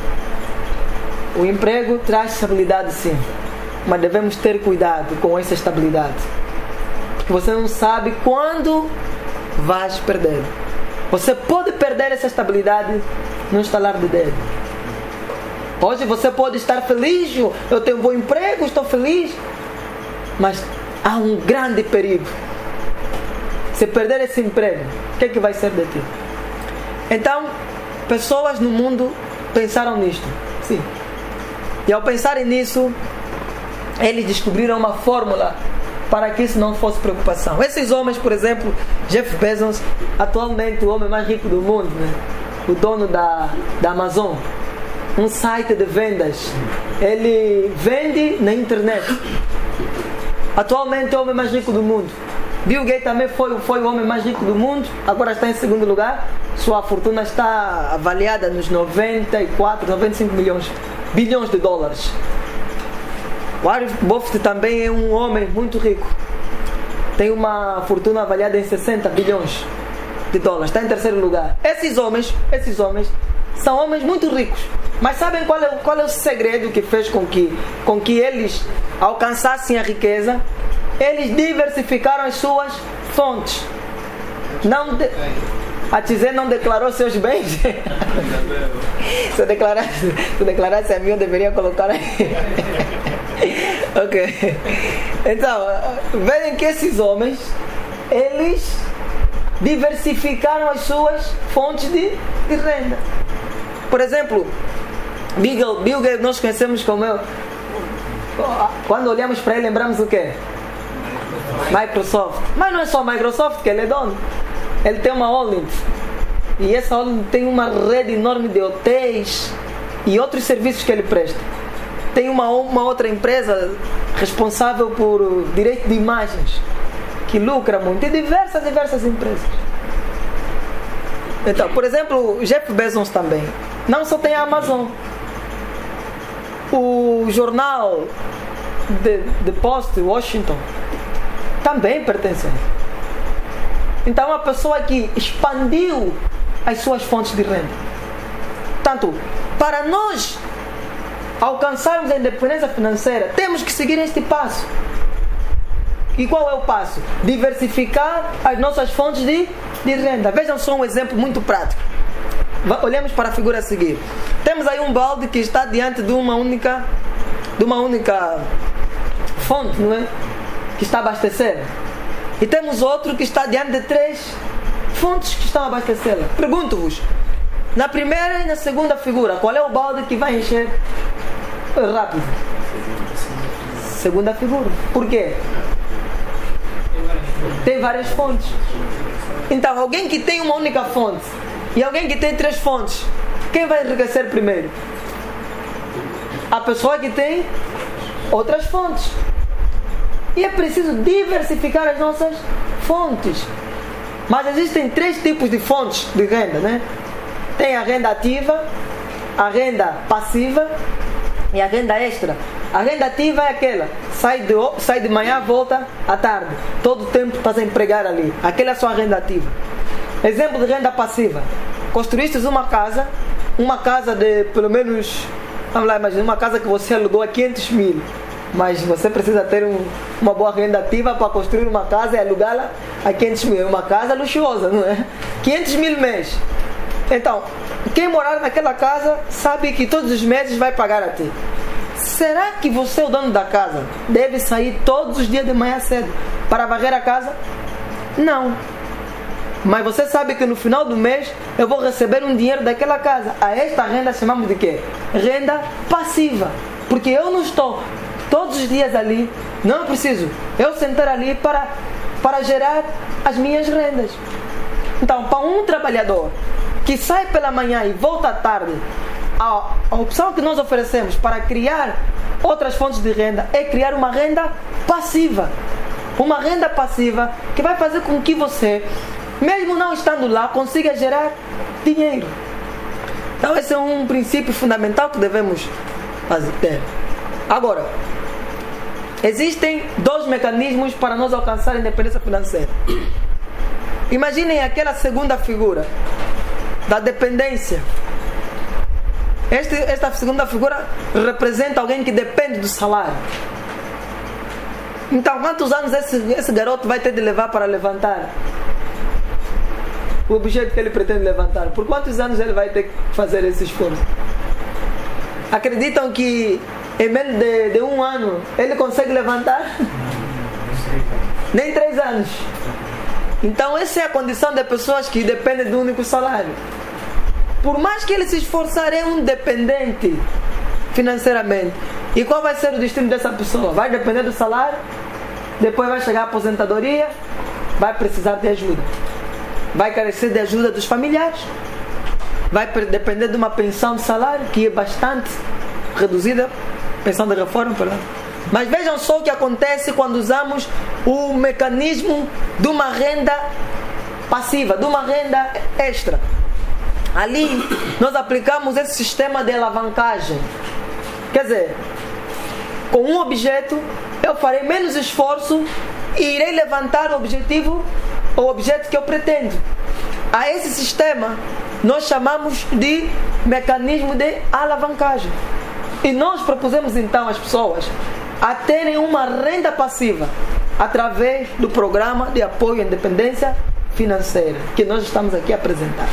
O emprego traz estabilidade, sim, mas devemos ter cuidado com essa estabilidade, porque você não sabe quando vais perder. Você pode perder essa estabilidade no estalar de dedo. Hoje você pode estar feliz, eu tenho um bom emprego, estou feliz, mas há um grande perigo. se perder esse emprego, o que é que vai ser de ti? Então, pessoas no mundo pensaram nisto. Sim. E ao pensarem nisso, eles descobriram uma fórmula para que isso não fosse preocupação. Esses homens, por exemplo, Jeff Bezos, atualmente o homem mais rico do mundo, né? O dono da, da Amazon, um site de vendas. Ele vende na internet. Atualmente é o homem mais rico do mundo. Bill Gates também foi, foi o homem mais rico do mundo, agora está em segundo lugar. Sua fortuna está avaliada nos noventa e quatro, noventa e cinco milhões, bilhões de dólares. Warren Buffett também é um homem muito rico. Tem uma fortuna avaliada em sessenta bilhões de dólares, está em terceiro lugar. Esses homens, esses homens são homens muito ricos. Mas sabem qual é, qual é o segredo que fez com que, com que eles alcançassem a riqueza? Eles diversificaram as suas fontes. Não de... A Tizé não declarou seus bens. Se eu declarasse, se eu declarasse a mim, eu deveria colocar aí. Ok. Então, veem que esses homens, eles diversificaram as suas fontes de, de renda. Por exemplo, Bill, Bill Gates, nós conhecemos como eu. Quando olhamos para ele, lembramos o quê? Microsoft. Mas não é só Microsoft que ele é dono. Ele tem uma holding. E essa holding tem uma rede enorme de hotéis e outros serviços que ele presta. Tem uma, uma outra empresa responsável por direito de imagens que lucra muito. E diversas, diversas empresas. Então, por exemplo, Jeff Bezos também. Não só tem a Amazon. O jornal The, The Post, Washington, também pertence a ele. Então, uma pessoa que expandiu as suas fontes de renda. Portanto, para nós alcançarmos a independência financeira, temos que seguir este passo. E qual é o passo? Diversificar as nossas fontes de, de renda. Vejam só um exemplo muito prático. Olhemos para a figura a seguir. Temos aí um balde que está diante de uma única, de uma única fonte, não é? Que está a abastecer. E temos outro que está diante de três fontes que estão a abastecê-la. Pergunto-vos, na primeira e na segunda figura, qual é o balde que vai encher rápido? Segunda figura. Por quê? Tem várias fontes. Então, alguém que tem uma única fonte e alguém que tem três fontes, quem vai enriquecer primeiro? A pessoa que tem outras fontes. E é preciso diversificar as nossas fontes. Mas existem três tipos de fontes de renda, né? Tem a renda ativa, a renda passiva e a renda extra. A renda ativa é aquela, sai de, sai de manhã, volta à tarde. Todo o tempo estás a empregar ali. Aquela é a sua renda ativa. Exemplo de renda passiva. Construíste uma casa, uma casa de pelo menos, vamos lá, imagina, uma casa que você alugou a quinhentos mil. Mas você precisa ter um, uma boa renda ativa para construir uma casa e alugá-la a quinhentos mil. É uma casa luxuosa, não é? quinhentos mil mês. Então, quem morar naquela casa sabe que todos os meses vai pagar a ti. Será que você, o dono da casa, deve sair todos os dias de manhã cedo para varrer a casa? Não. Mas você sabe que no final do mês eu vou receber um dinheiro daquela casa. A esta renda chamamos de quê? Renda passiva. Porque eu não estou todos os dias ali, não preciso eu sentar ali para, para gerar as minhas rendas. Então, para um trabalhador que sai pela manhã e volta à tarde, a, a opção que nós oferecemos para criar outras fontes de renda é criar uma renda passiva. Uma renda passiva que vai fazer com que você, mesmo não estando lá, consiga gerar dinheiro. Então esse é um princípio fundamental que devemos ter. Agora, existem dois mecanismos para nós alcançar a independência financeira. Imaginem aquela segunda figura da dependência. Este, esta segunda figura representa alguém que depende do salário. Então, quantos anos esse, esse garoto vai ter de levar para levantar o objeto que ele pretende levantar? Por quantos anos ele vai ter que fazer esse esforço? Acreditam que em menos de, de um ano ele consegue levantar? Nem três anos. Então essa é a condição de pessoas que dependem do único salário. Por mais que ele se esforçar, é um dependente financeiramente. E qual vai ser o destino dessa pessoa? Vai depender do salário, depois vai chegar a aposentadoria, vai precisar de ajuda. Vai carecer de ajuda dos familiares, vai depender de uma pensão de salário que é bastante reduzida, pensão de reforma, perdão. Mas vejam só o que acontece quando usamos o mecanismo de uma renda passiva, de uma renda extra. Ali nós aplicamos esse sistema de alavancagem. Quer dizer, com um objeto eu farei menos esforço e irei levantar o objetivo, o objeto que eu pretendo. A esse sistema nós chamamos de mecanismo de alavancagem. E nós propusemos então às pessoas a terem uma renda passiva através do programa de apoio à independência financeira que nós estamos aqui a apresentar.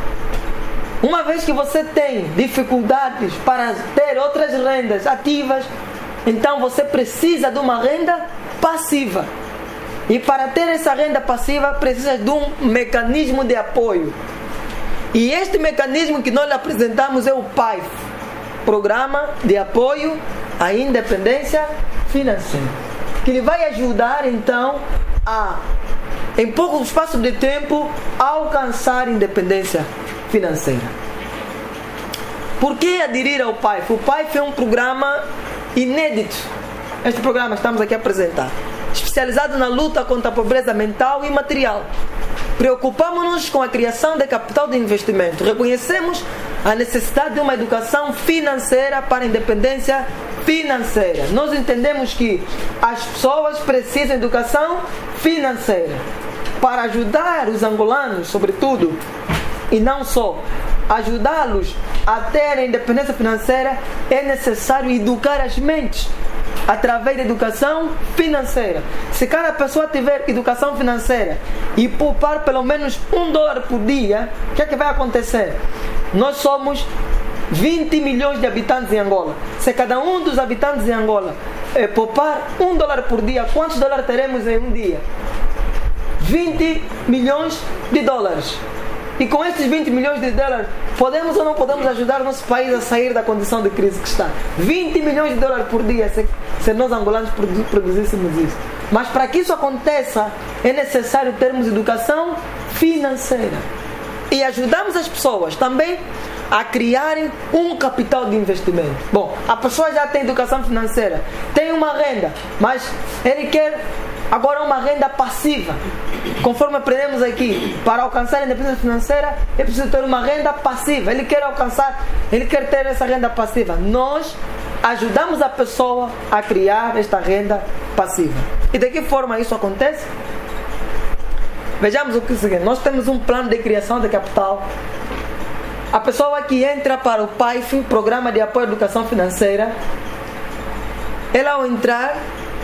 Uma vez que você tem dificuldades para ter outras rendas ativas, então você precisa de uma renda passiva. E para ter essa renda passiva precisa de um mecanismo de apoio. E este mecanismo que nós lhe apresentamos é o P A I F, Programa de Apoio à Independência Financeira, que lhe vai ajudar então a, em pouco espaço de tempo, alcançar independência financeira. Por que aderir ao P A I F? O P A I F é um programa inédito. Este programa que estamos aqui a apresentar, especializado na luta contra a pobreza mental e material. Preocupamos-nos com a criação de capital de investimento. Reconhecemos a necessidade de uma educação financeira para a independência financeira. Nós entendemos que as pessoas precisam de educação financeira para ajudar os angolanos, sobretudo, e não só ajudá-los a ter a independência financeira. É necessário educar as mentes através da educação financeira. Se cada pessoa tiver educação financeira e poupar pelo menos um dólar por dia, o que é que vai acontecer? Nós somos vinte milhões de habitantes em Angola. Se cada um dos habitantes em Angola eh, poupar um dólar por dia, quantos dólares teremos em um dia? vinte milhões de dólares. E com esses vinte milhões de dólares, podemos ou não podemos ajudar o nosso país a sair da condição de crise que está? vinte milhões de dólares por dia, se, se nós angolanos produzíssemos isso. Mas para que isso aconteça, é necessário termos educação financeira. E ajudamos as pessoas também a criarem um capital de investimento. Bom, a pessoa já tem educação financeira, tem uma renda, mas ele quer agora uma renda passiva. Conforme aprendemos aqui, para alcançar a independência financeira é preciso ter uma renda passiva. Ele quer alcançar, ele quer ter essa renda passiva. Nós ajudamos a pessoa a criar esta renda passiva. E de que forma isso acontece? Vejamos o que é o seguinte. Nós temos um plano de criação de capital. A pessoa que entra para o P A I F, Programa de Apoio à Educação Financeira, ela ao entrar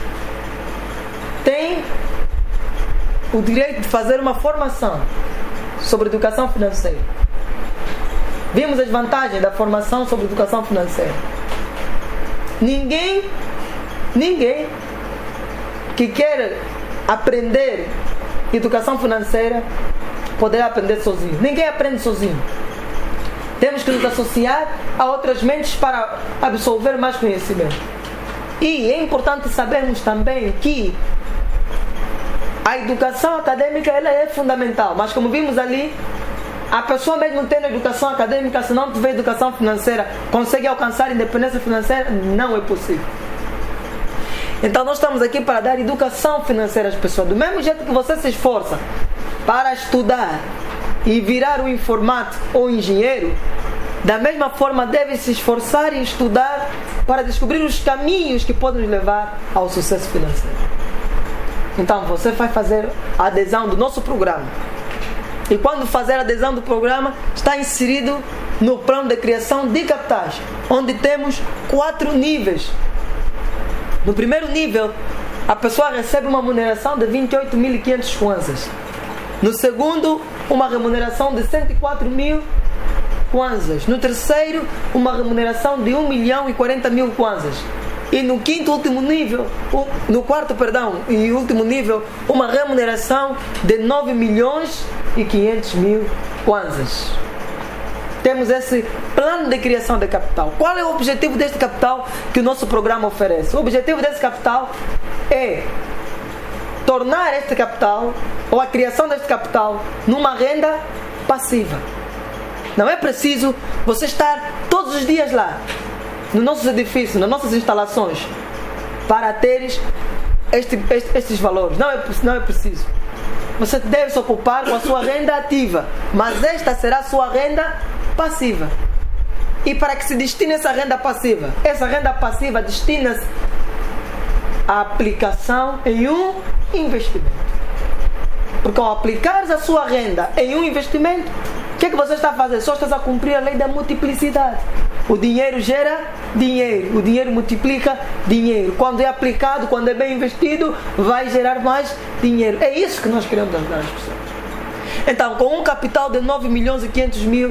tem o direito de fazer uma formação sobre educação financeira. Vimos as vantagens da formação sobre educação financeira. Ninguém, ninguém que quer aprender educação financeira poderá aprender sozinho. Ninguém aprende sozinho. Temos que nos associar a outras mentes para absorver mais conhecimento. E é importante sabermos também que a educação acadêmica ela é fundamental, mas como vimos ali, a pessoa mesmo tendo educação acadêmica, se não tiver educação financeira, consegue alcançar a independência financeira? Não é possível. Então nós estamos aqui para dar educação financeira às pessoas. Do mesmo jeito que você se esforça para estudar e virar um informático ou engenheiro, da mesma forma deve se esforçar e estudar para descobrir os caminhos que podem nos levar ao sucesso financeiro. Então você vai fazer a adesão do nosso programa. E quando fazer a adesão do programa, está inserido no plano de criação de capitais, onde temos quatro níveis. No primeiro nível, a pessoa recebe uma remuneração de vinte e oito mil e quinhentos kwanzas. No segundo, uma remuneração de cento e quatro mil kwanzas. No terceiro, uma remuneração de um milhão e quarenta mil kwanzas. E no quinto último nível, no quarto, perdão, e último nível, uma remuneração de nove milhões e quinhentos mil kwanzas. Temos esse plano de criação de capital. Qual é o objetivo deste capital que o nosso programa oferece? O objetivo desse capital é tornar este capital, ou a criação deste capital, numa renda passiva. Não é preciso você estar todos os dias lá, nos nossos edifícios, nas nossas instalações, para teres este, este, estes valores. Não é, não é preciso. Você deve se ocupar com a sua renda ativa, mas esta será a sua renda passiva. E para que se destine essa renda passiva? Essa renda passiva destina-se à aplicação em um investimento. Porque ao aplicares a sua renda em um investimento, o que é que você está a fazer? Só estás a cumprir a lei da multiplicidade. O dinheiro gera dinheiro. O dinheiro multiplica dinheiro. Quando é aplicado, quando é bem investido, vai gerar mais dinheiro. É isso que nós queremos ajudar as pessoas. Então, com um capital de nove milhões e quinhentos mil,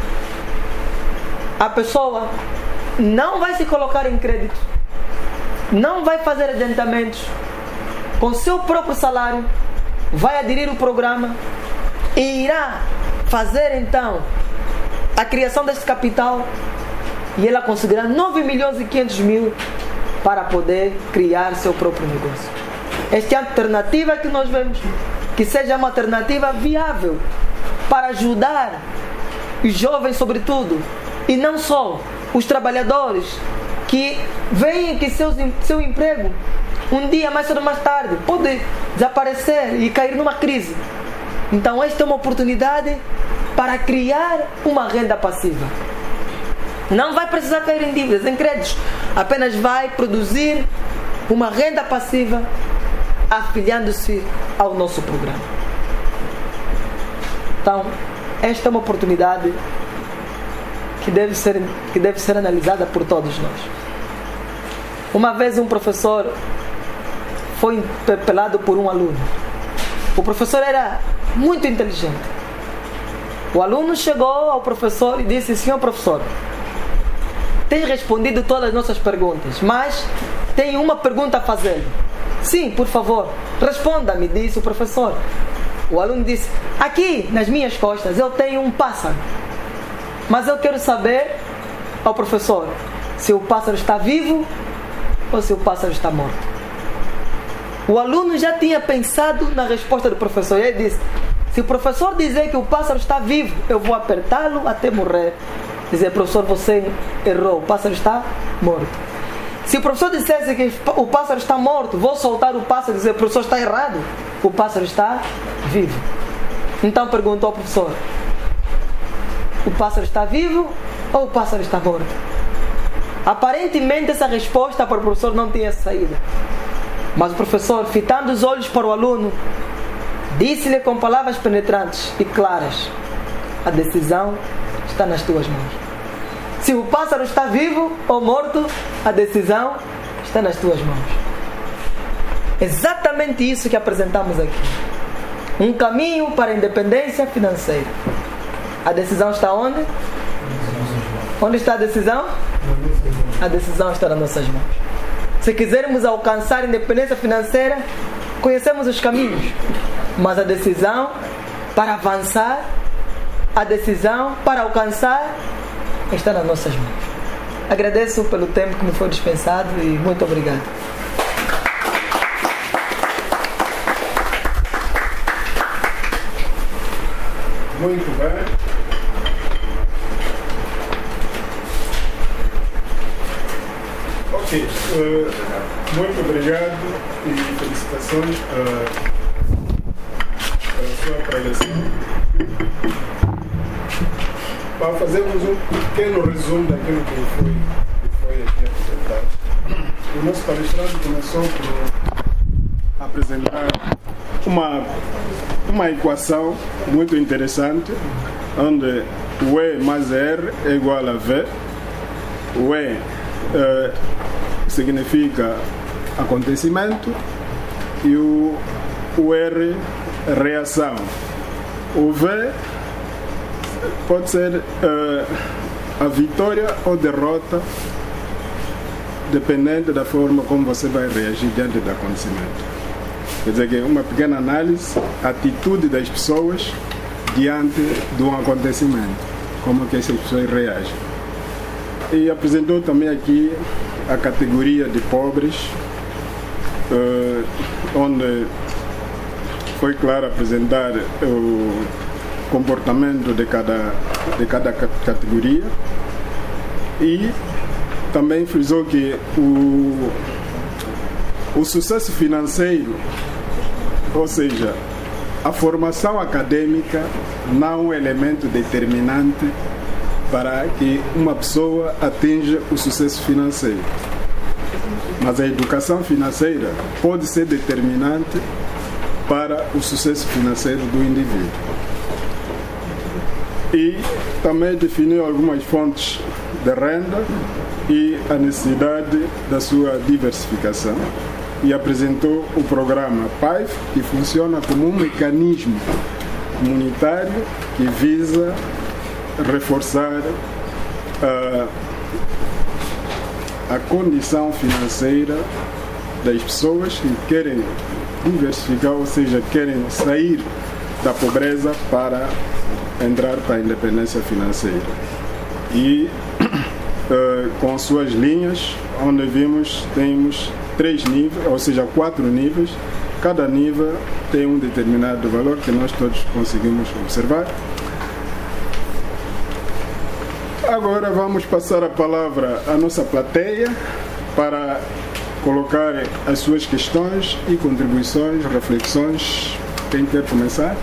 a pessoa não vai se colocar em crédito, não vai fazer adiantamentos, com seu próprio salário, vai aderir o programa e irá fazer então a criação deste capital, e ela conseguirá nove milhões e quinhentos mil para poder criar seu próprio negócio. Esta é a alternativa que nós vemos, que seja uma alternativa viável para ajudar os jovens, sobretudo, e não só os trabalhadores que veem que seus, seu emprego um dia mais cedo ou mais tarde pode desaparecer e cair numa crise. Então esta é uma oportunidade para criar uma renda passiva. Não vai precisar cair em dívidas, em créditos. Apenas vai produzir uma renda passiva afiliando-se ao nosso programa. Então, esta é uma oportunidade que deve ser, que deve ser analisada por todos nós. Uma vez um professor foi interpelado por um aluno. O professor era muito inteligente. O aluno chegou ao professor e disse: senhor professor, tem respondido todas as nossas perguntas, mas tenho uma pergunta a fazer. Sim, por favor, responda-me, disse o professor. O aluno disse: aqui nas minhas costas eu tenho um pássaro, mas eu quero saber, ao professor, se o pássaro está vivo ou se o pássaro está morto. O aluno já tinha pensado na resposta do professor e ele disse: se o professor dizer que o pássaro está vivo, eu vou apertá-lo até morrer. Dizer: professor, você errou, o pássaro está morto. Se o professor dissesse que o pássaro está morto, vou soltar o pássaro e dizer: professor, está errado, o pássaro está vivo. Então perguntou ao professor: o pássaro está vivo ou o pássaro está morto? Aparentemente essa resposta para o professor não tinha saída. Mas o professor, fitando os olhos para o aluno, disse-lhe com palavras penetrantes e claras: a decisão está nas tuas mãos. Se o pássaro está vivo ou morto, a decisão está nas tuas mãos. Exatamente isso que apresentamos aqui. Um caminho para a independência financeira. A decisão está onde? Onde está a decisão? A decisão está nas nossas mãos. Se quisermos alcançar a independência financeira, conhecemos os caminhos, mas a decisão para avançar, a decisão para alcançar, está nas nossas mãos. Agradeço pelo tempo que me foi dispensado e muito obrigado. Muito bem. Ok. Uh, muito obrigado e felicitações uh, pela sua pregação. Para fazermos um pequeno resumo daquilo que foi, que foi aqui apresentado. O nosso palestrante começou por apresentar uma, uma equação muito interessante, onde o E mais R é igual a V. O E eh, significa acontecimento e o, o R reação. O V pode ser uh, a vitória ou derrota dependente da forma como você vai reagir diante do acontecimento. Quer dizer que uma pequena análise, a atitude das pessoas diante de um acontecimento, como que essas pessoas reagem. E apresentou também aqui a categoria de pobres, uh, onde foi claro apresentar o comportamento de cada, de cada categoria, e também frisou que o, o sucesso financeiro, ou seja, a formação acadêmica, não é um elemento determinante para que uma pessoa atinja o sucesso financeiro. Mas a educação financeira pode ser determinante para o sucesso financeiro do indivíduo. E também definiu algumas fontes de renda e a necessidade da sua diversificação. E apresentou o programa P A I F, que funciona como um mecanismo comunitário que visa reforçar a, a condição financeira das pessoas que querem diversificar, ou seja, querem sair da pobreza para entrar para a independência financeira. E uh, com suas linhas, onde vimos, temos três níveis, ou seja, quatro níveis. Cada nível tem um determinado valor que nós todos conseguimos observar. Agora vamos passar a palavra à nossa plateia para colocar as suas questões e contribuições, reflexões. Quem quer começar?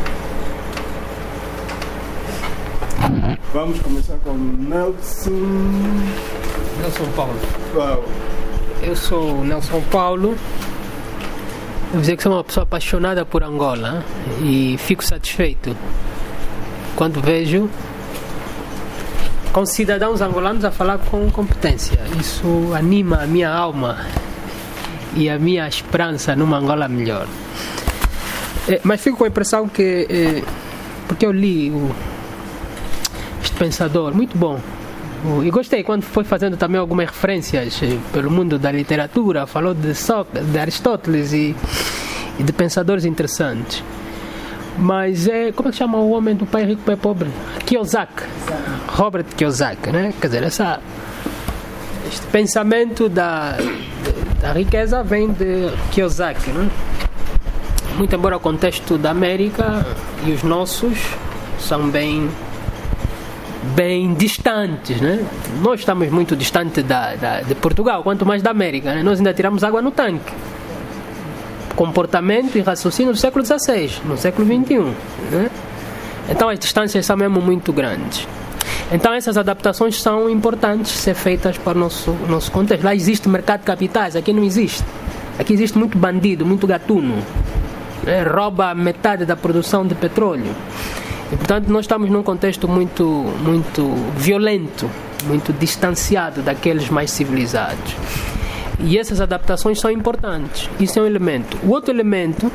Vamos começar com Nelson. Nelson Paulo. Uau. Eu sou o Nelson Paulo. Eu vou dizer que sou uma pessoa apaixonada por Angola e fico satisfeito quando vejo com cidadãos angolanos a falar com competência. Isso anima a minha alma e a minha esperança numa Angola melhor. É, mas fico com a impressão que, é, porque eu li o, este pensador, muito bom, o, e gostei quando foi fazendo também algumas referências é, pelo mundo da literatura, falou de, Sócrates, de Aristóteles e, e de pensadores interessantes. Mas é, como é que chama o homem do pai rico, pai pobre? Kiyosaki. Robert Kiyosaki, né? Quer dizer, essa, este pensamento da, da riqueza vem de Kiyosaki, né? Muito embora o contexto da América e os nossos são bem, bem distantes, né? Nós estamos muito distantes da, da, de Portugal, quanto mais da América, né? Nós ainda tiramos água no tanque. Comportamento e raciocínio do século dezesseis, no século vinte e um, né? Então as distâncias são mesmo muito grandes. Então essas adaptações são importantes ser feitas para o nosso, nosso contexto. Lá existe mercado de capitais, aqui não existe. Aqui existe muito bandido, muito gatuno, né? Rouba metade da produção de petróleo. E portanto nós estamos num contexto muito, muito violento, muito distanciado daqueles mais civilizados. E essas adaptações são importantes. Isso é um elemento. O outro elemento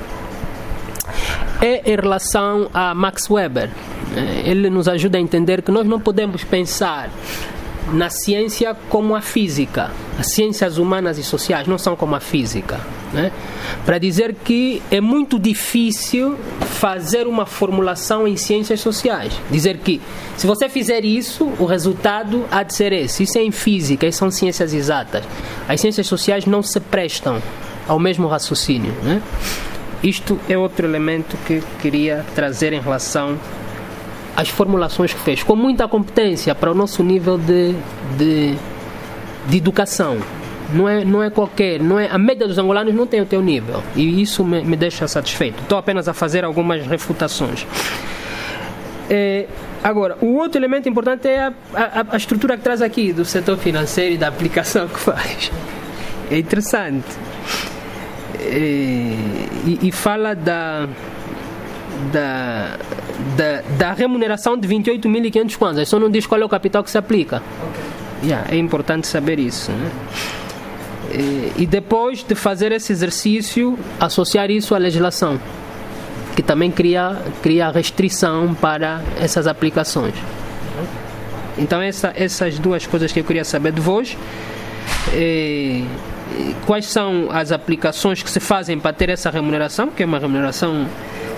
é em relação a Max Weber. Ele nos ajuda a entender que nós não podemos pensar na ciência como a física. As ciências humanas e sociais não são como a física, né? Para dizer que é muito difícil fazer uma formulação em ciências sociais. Dizer que se você fizer isso, o resultado há de ser esse. Isso é em física, isso são ciências exatas. As ciências sociais não se prestam ao mesmo raciocínio, né? Isto é outro elemento que queria trazer em relação às formulações que fez, com muita competência para o nosso nível de, de, de educação. Não é, não é qualquer, não é, a média dos angolanos não tem o teu nível, e isso me, me deixa satisfeito. Estou apenas a fazer algumas refutações. É, agora, o outro elemento importante é a, a, a estrutura que traz aqui do setor financeiro e da aplicação que faz. É interessante. É, e, e fala da, da, da, da remuneração de vinte e oito mil e quinhentos kwanzas. Só não diz qual é o capital que se aplica. Yeah, é importante saber isso, né? E, e depois de fazer esse exercício, associar isso à legislação, que também cria, cria restrição para essas aplicações. Então essa, essas duas coisas que eu queria saber de vós. eh, quais são as aplicações que se fazem para ter essa remuneração, que é uma remuneração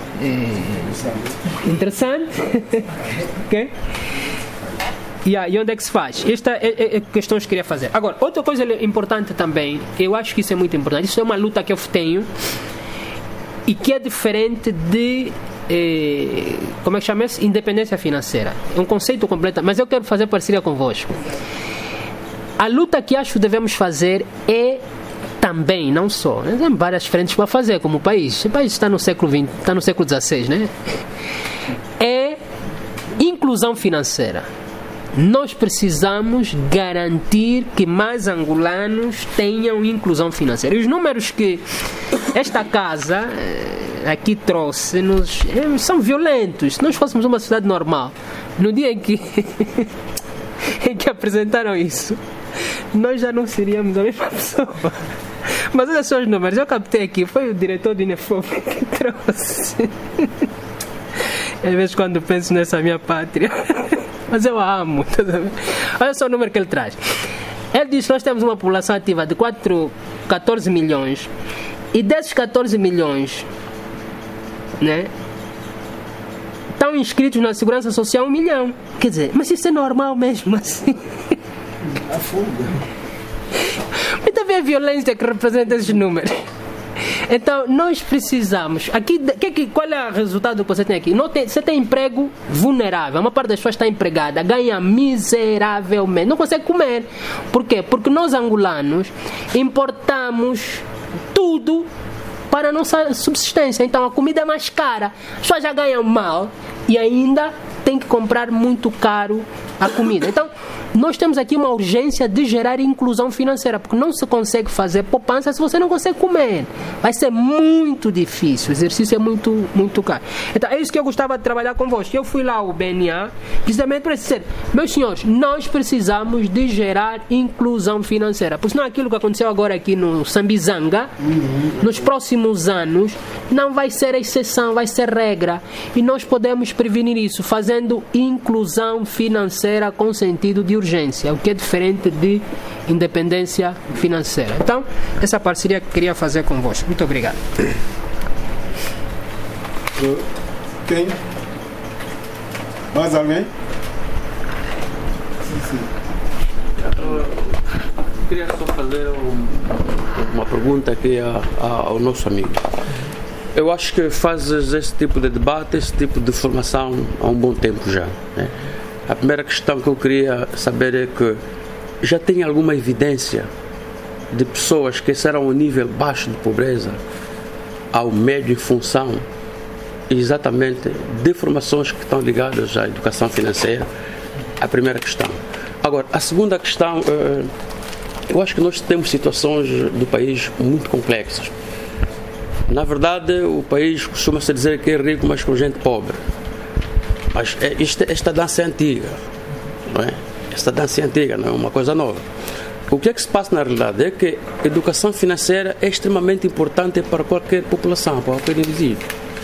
eh, interessante. Okay? Yeah, e onde é que se faz? Esta é, é, é a questão que eu queria fazer. Agora, outra coisa importante também, eu acho que isso é muito importante, isso é uma luta que eu tenho e que é diferente de eh, como é que chama isso? Independência financeira. É um conceito completo, mas eu quero fazer parceria convosco. A luta que acho que devemos fazer é também, não só, né? Tem várias frentes para fazer como o país. O país está no século vinte, está no século dezasseis, né? É inclusão financeira. Nós precisamos garantir que mais angolanos tenham inclusão financeira. E os números que esta casa aqui trouxe-nos são violentos. Se nós fôssemos uma sociedade normal, no dia em que, em que apresentaram isso, nós já não seríamos a mesma pessoa. Mas olha só os números, eu captei aqui, foi o diretor do INEFOP que trouxe. Às vezes quando penso nessa minha pátria, mas eu a amo. Olha só o número que ele traz. Ele diz que nós temos uma população ativa de quatro, catorze milhões, e desses catorze milhões, né, estão inscritos na Segurança Social um milhão. Quer dizer, mas isso é normal mesmo assim? A fuga. Mas também a violência que representa esses números. Então, nós precisamos... Aqui, que, que, qual é o resultado que você tem aqui? Não tem, você tem emprego vulnerável. Uma parte das pessoas está empregada, ganha miseravelmente, não consegue comer. Por quê? Porque nós, angolanos, importamos tudo para a nossa subsistência. Então, a comida é mais cara. As pessoas já ganham mal e ainda tem que comprar muito caro a comida. Então, nós temos aqui uma urgência de gerar inclusão financeira, porque não se consegue fazer poupança se você não consegue comer. Vai ser muito difícil, o exercício é muito, muito caro. Então, é isso que eu gostava de trabalhar convosco. Eu fui lá ao B N A, precisamente para dizer, meus senhores, nós precisamos de gerar inclusão financeira, porque senão aquilo que aconteceu agora aqui no Sambizanga, nos próximos anos, não vai ser exceção, vai ser regra. E nós podemos prevenir isso, fazendo inclusão financeira com sentido de urgência, o que é diferente de independência financeira. Então, essa parceria que queria fazer convosco. Muito obrigado. Quem? Mais alguém? Sim, sim. Eu queria só fazer um, uma pergunta aqui a, a, ao nosso amigo. Eu acho que fazes esse tipo de debate, esse tipo de formação há um bom tempo já, né? A primeira questão que eu queria saber é que já tem alguma evidência de pessoas que serão ao nível baixo de pobreza ao médio em função exatamente de formações que estão ligadas à educação financeira? A primeira questão. Agora, a segunda questão, eu acho que nós temos situações do país muito complexas. Na verdade, o país costuma-se dizer que é rico, mas com gente pobre. Mas esta, esta dança é antiga, não é? Esta dança é antiga, não é uma coisa nova. O que é que se passa na realidade é que a educação financeira é extremamente importante para qualquer população, para qualquer indivíduo.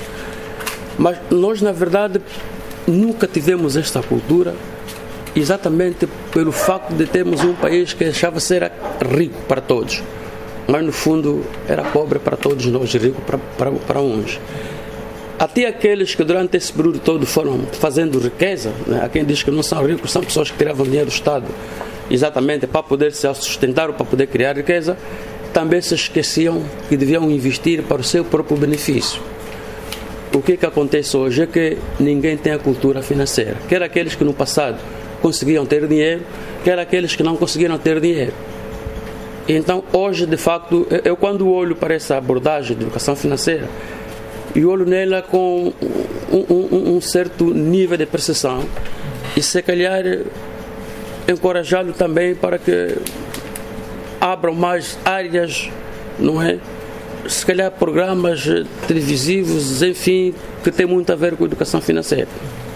Mas nós, na verdade, nunca tivemos esta cultura, exatamente pelo facto de termos um país que achava ser rico para todos, mas no fundo era pobre para todos nós, rico para, para, para uns. Até aqueles que durante esse período todo foram fazendo riqueza, né? Há quem diz que não são ricos, são pessoas que tiravam dinheiro do Estado exatamente para poder se sustentar ou para poder criar riqueza, também se esqueciam que deviam investir para o seu próprio benefício. O que é que acontece hoje é que ninguém tem a cultura financeira, quer aqueles que no passado conseguiam ter dinheiro, quer aqueles que não conseguiram ter dinheiro. Então hoje, de facto, eu quando olho para essa abordagem de educação financeira, e olho nela com um, um, um certo nível de percepção e se calhar encorajá-lo também para que abram mais áreas, não é? Se calhar programas televisivos, enfim, que tem muito a ver com educação financeira.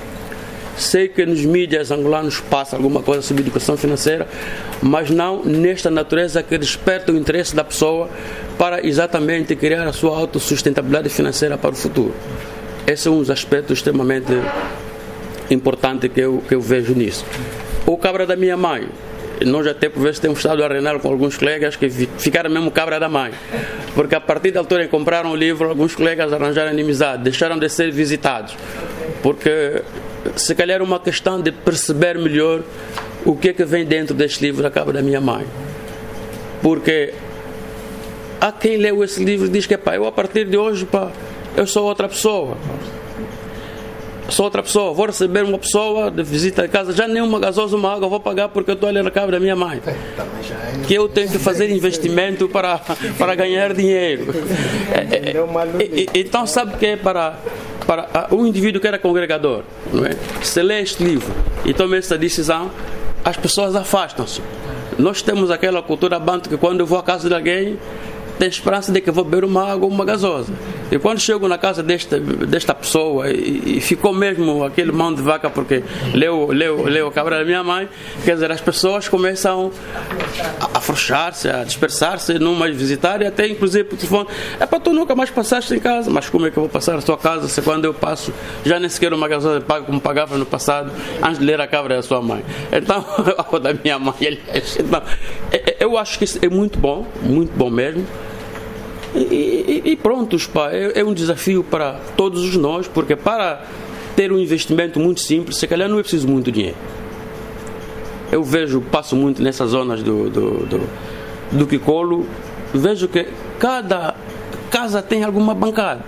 Sei que nos mídias angolanos passa alguma coisa sobre educação financeira, mas não nesta natureza que desperta o interesse da pessoa para exatamente criar a sua autossustentabilidade financeira para o futuro. Esse é um dos aspectos extremamente importantes que eu, que eu vejo nisso. O cabra da minha mãe, nós até por vezes temos estado a reinar com alguns colegas que ficaram mesmo cabra da mãe, porque a partir da altura em que compraram o livro, alguns colegas arranjaram inimizade, deixaram de ser visitados, porque se calhar é uma questão de perceber melhor o que é que vem dentro deste livro da cabra da minha mãe. Porque há quem leu esse livro e diz que pá, eu a partir de hoje pá, eu sou outra pessoa. Sou outra pessoa, vou receber uma pessoa de visita a casa, já nem uma gasosa, uma água vou pagar porque eu estou ali na cabra da minha mãe. Que eu tenho que fazer investimento para, para ganhar dinheiro. É, é, então sabe que é para, para um indivíduo que era congregador, não é? Se lê este livro e toma essa decisão, as pessoas afastam-se. Nós temos aquela cultura banto que quando eu vou à casa de alguém, tenho esperança de que vou beber uma água ou uma gasosa. E quando chego na casa desta, desta pessoa e, e ficou mesmo aquele mão de vaca porque leu, leu, leu a cabra da minha mãe, quer dizer, as pessoas começam a afrouxar-se, a dispersar-se, não mais visitar e até inclusive por telefone. É para tu nunca mais passaste em casa, mas como é que eu vou passar a tua casa se quando eu passo já nem sequer uma gasosa pago como pagava no passado antes de ler a cabra da sua mãe? Então, ou da minha mãe, aliás. Então, eu acho que isso é muito bom, muito bom mesmo. E, e, e pronto, pá, é, é um desafio para todos os nós, porque para ter um investimento muito simples, se calhar não é preciso muito dinheiro. Eu vejo, passo muito nessas zonas do, do, do, do Quicolo, vejo que cada casa tem alguma bancada.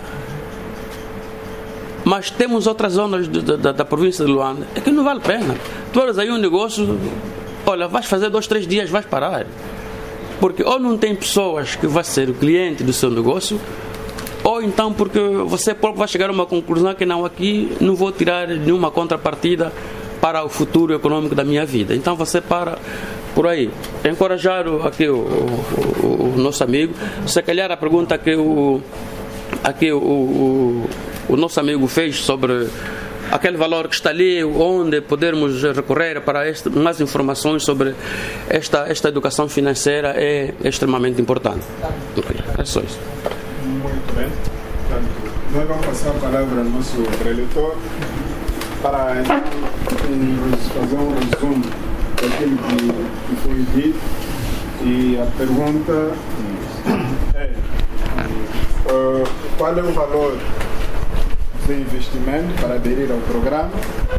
Mas temos outras zonas da, da, da província de Luanda, é que não vale a pena. Tu olhas aí um negócio, olha, vais fazer dois, três dias, vais parar. Porque ou não tem pessoas que vão ser o cliente do seu negócio, ou então porque você próprio vai chegar a uma conclusão que não, aqui não vou tirar nenhuma contrapartida para o futuro econômico da minha vida. Então você para por aí. Encorajar aqui o, o, o nosso amigo, se calhar a pergunta que o, aqui o, o, o nosso amigo fez sobre aquele valor que está ali, onde podermos recorrer para este, mais informações sobre esta, esta educação financeira é extremamente importante. Okay. É só isso. Muito bem. Portanto, nós vamos passar a palavra ao nosso preletor para fazer um resumo daquilo que, que foi dito. E a pergunta é: uh, qual é o valor de investimento para aderir ao programa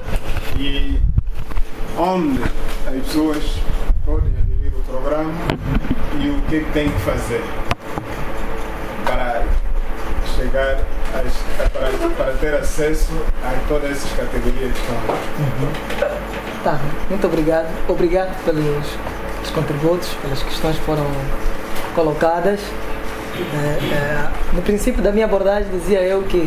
e onde as pessoas podem aderir ao programa e o que tem que fazer para chegar a, para, para ter acesso a todas essas categorias que estão lá. Uhum. Tá, muito obrigado. Obrigado pelos, pelos contributos, pelas questões que foram colocadas. É, é, no princípio da minha abordagem dizia eu que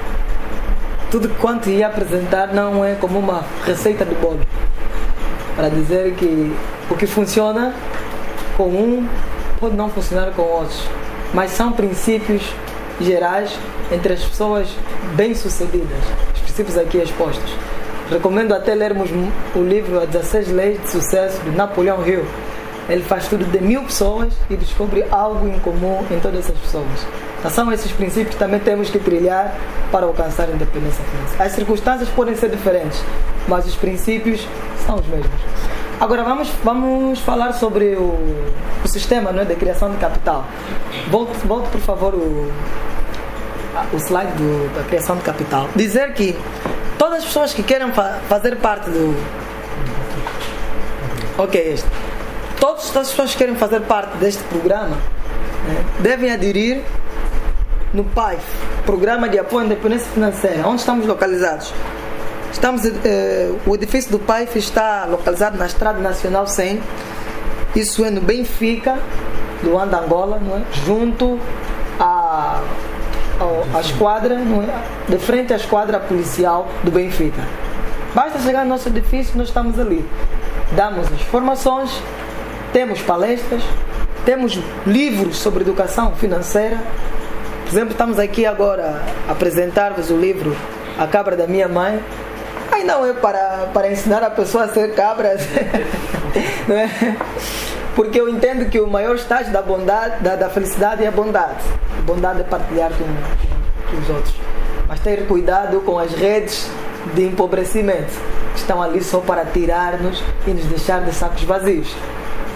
tudo quanto ia apresentar não é como uma receita de bolo, para dizer que o que funciona com um pode não funcionar com outros, mas são princípios gerais entre as pessoas bem-sucedidas, os princípios aqui expostos. Recomendo até lermos o livro As dezesseis Leis de Sucesso de Napoleão Hill. Ele faz estudo de mil pessoas e descobre algo em comum em todas essas pessoas. Então, são esses princípios que também temos que trilhar para alcançar a independência financeira. As circunstâncias podem ser diferentes, mas os princípios são os mesmos. Agora vamos, vamos falar sobre o, o sistema, não é, de criação de capital. Volte, volte por favor, o, o slide do, da criação de capital. Dizer que todas as pessoas que queiram fa- fazer parte do... Ok, este. Todas, todas as pessoas que querem fazer parte deste programa, né, devem aderir no P A I F, Programa de Apoio à Independência Financeira. Onde estamos localizados? Estamos, eh, o edifício do P A I F está localizado na Estrada Nacional cem, isso é no Benfica, Luanda, Angola, não é? Junto à, à, à esquadra, não é? De frente à esquadra policial do Benfica. Basta chegar no nosso edifício, nós estamos ali. Damos as formações, temos palestras, temos livros sobre educação financeira. Por exemplo, estamos aqui agora a apresentar-vos o livro A Cabra da Minha Mãe. Aí não é para, para ensinar a pessoa a ser cabra, não é? Porque eu entendo que o maior estágio da bondade, da, da felicidade é a bondade. A bondade é partilhar com, com os outros. Mas ter cuidado com as redes de empobrecimento que estão ali só para tirar-nos e nos deixar de sacos vazios.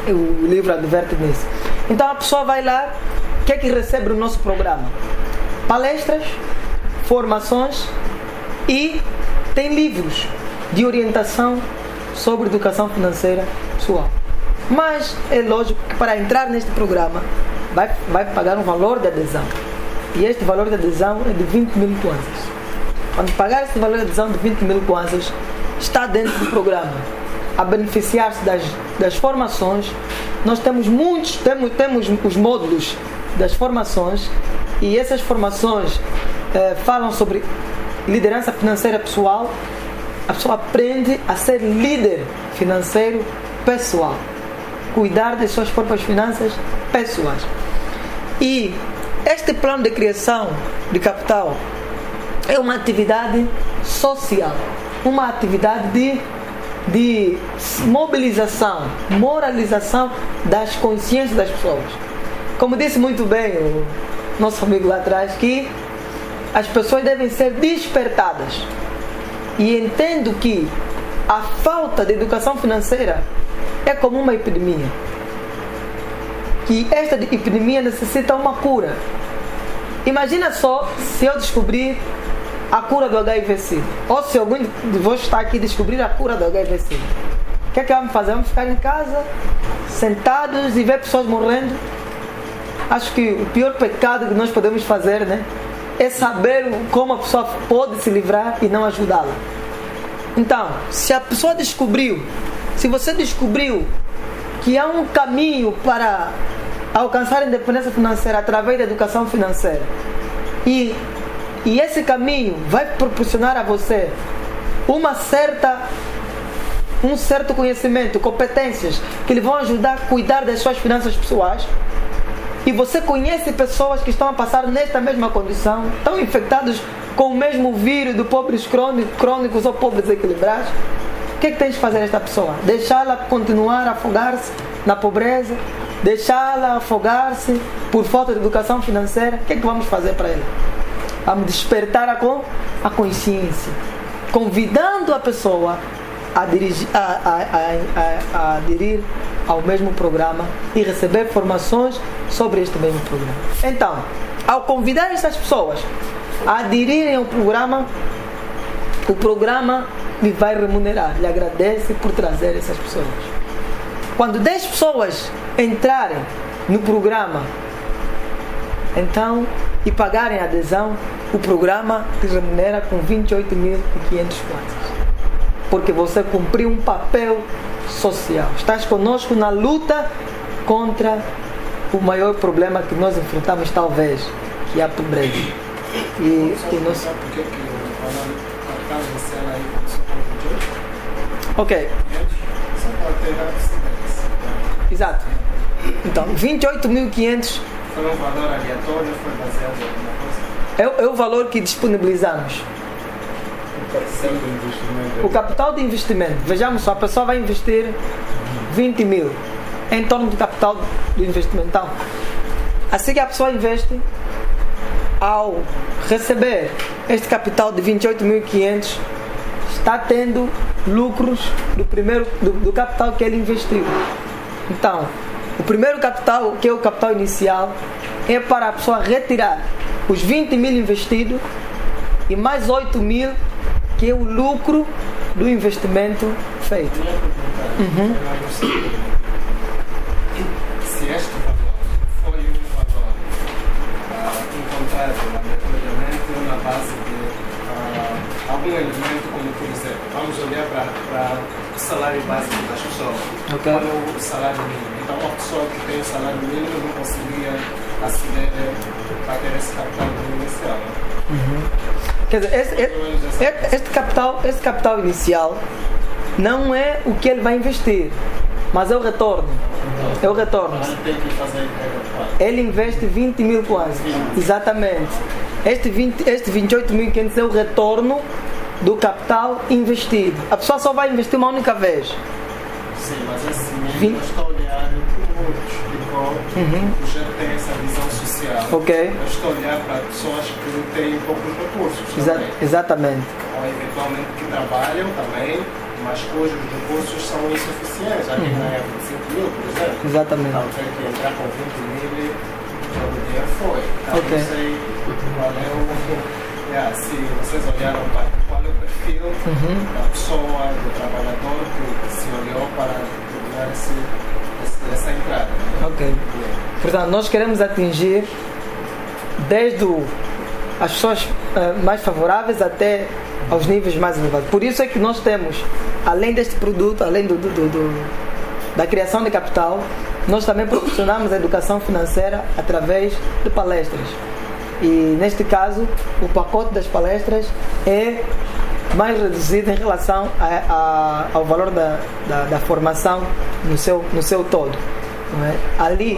o livro adverte nisso. Então a pessoa vai lá, o que é que recebe no nosso programa? Palestras, formações e tem livros de orientação sobre educação financeira pessoal. Mas é lógico que para entrar neste programa vai, vai pagar um valor de adesão. E este valor de adesão é de vinte mil kwanzas. Quando pagar este valor de adesão de vinte mil kwanzas, está dentro do programa a beneficiar-se das, das formações. Nós temos muitos, temos, temos os módulos das formações, e essas formações eh, falam sobre liderança financeira pessoal. A pessoa aprende a ser líder financeiro pessoal, cuidar das suas próprias finanças pessoais. E este plano de criação de capital é uma atividade social, uma atividade de, de mobilização, moralização das consciências das pessoas. Como disse muito bem o nosso amigo lá atrás, que as pessoas devem ser despertadas. E entendo que a falta de educação financeira é como uma epidemia. Que esta epidemia necessita uma cura. Imagina só se eu descobrir a cura do H I V C. Ou se algum de vocês está aqui descobrir a cura do H I V C. O que é que vamos fazer? Vamos ficar em casa, sentados e ver pessoas morrendo? Acho que o pior pecado que nós podemos fazer, né, é saber como a pessoa pode se livrar e não ajudá-la. Então, se a pessoa descobriu, se você descobriu que há um caminho para alcançar a independência financeira através da educação financeira, e, e esse caminho vai proporcionar a você uma certa, um certo conhecimento, competências que lhe vão ajudar a cuidar das suas finanças pessoais, e você conhece pessoas que estão a passar nesta mesma condição, estão infectados com o mesmo vírus de pobres crônicos ou pobres equilibrados, o que é que tens de fazer esta pessoa? Deixá-la continuar a afogar-se na pobreza? Deixá-la afogar-se por falta de educação financeira? O que é que vamos fazer para ela? Vamos despertar a, a consciência, convidando a pessoa a, dirigir, a, a, a, a, a aderir ao mesmo programa e receber formações sobre este mesmo programa. Então, ao convidar essas pessoas a aderirem ao programa, o programa lhe vai remunerar, lhe agradece por trazer essas pessoas. Quando dez pessoas entrarem no programa, então, e pagarem a adesão, o programa te remunera com vinte e oito mil e quinhentos kwanzas. Porque você cumpriu um papel social. Estás conosco na luta contra o maior problema que nós enfrentamos, talvez, que é a pobreza. E o nosso... Ok. Exato. Então, vinte e oito mil e quinhentos foi um valor aleatório, foi baseado em alguma coisa? É, é o valor que disponibilizamos. O capital de investimento. Vejamos só, a pessoa vai investir vinte mil em torno do capital do investimento. Então, assim que a pessoa investe, ao receber este capital de vinte e oito mil e quinhentos, está tendo lucros do primeiro do, do capital que ele investiu. Então, o primeiro capital, que é o capital inicial, é para a pessoa retirar os vinte mil investidos e mais oito mil, que é o lucro do investimento feito. Uhum. Se este valor foi um valor uh, encontrado aleatoriamente na base de uh, algum elemento, como por exemplo, vamos olhar para o salário básico das pessoas. Okay. Qual é o salário mínimo? Então, uma pessoa que tem o salário mínimo não conseguiria aceder para ter esse capital inicial. Uhum. Quer dizer, este, este, este, capital, este capital inicial não é o que ele vai investir, mas é o retorno. É o retorno. Ele investe vinte mil quase. Exatamente. Este, vinte, este vinte e oito mil e quinhentos é o retorno do capital investido. A pessoa só vai investir uma única vez. Sim, mas esse mesmo está a olhar para o outro. Uhum. O projeto tem essa visão social. Ok. Eu estou a olhar para pessoas que têm poucos recursos. Exa- exatamente. Ou eventualmente que trabalham também, mas hoje os recursos são insuficientes. Aqui uhum. na vinte e cinco mil, por exemplo. Exatamente. Então tem que entrar com vinte mil e o dinheiro foi. Então okay. não sei qual é o... Yeah, se vocês olharam para qual é o perfil uhum. da pessoa, do trabalhador que se olhou para terminar esse, esse, essa entrada. Ok. Yeah. Portanto, nós queremos atingir desde o, as pessoas uh, mais favoráveis até aos níveis mais elevados. Por isso é que nós temos, além deste produto, além do, do, do, do, da criação de capital, nós também proporcionamos a educação financeira através de palestras. E neste caso, o pacote das palestras é mais reduzido em relação a, a, ao valor da, da, da formação no seu, no seu todo. Não é? Ali.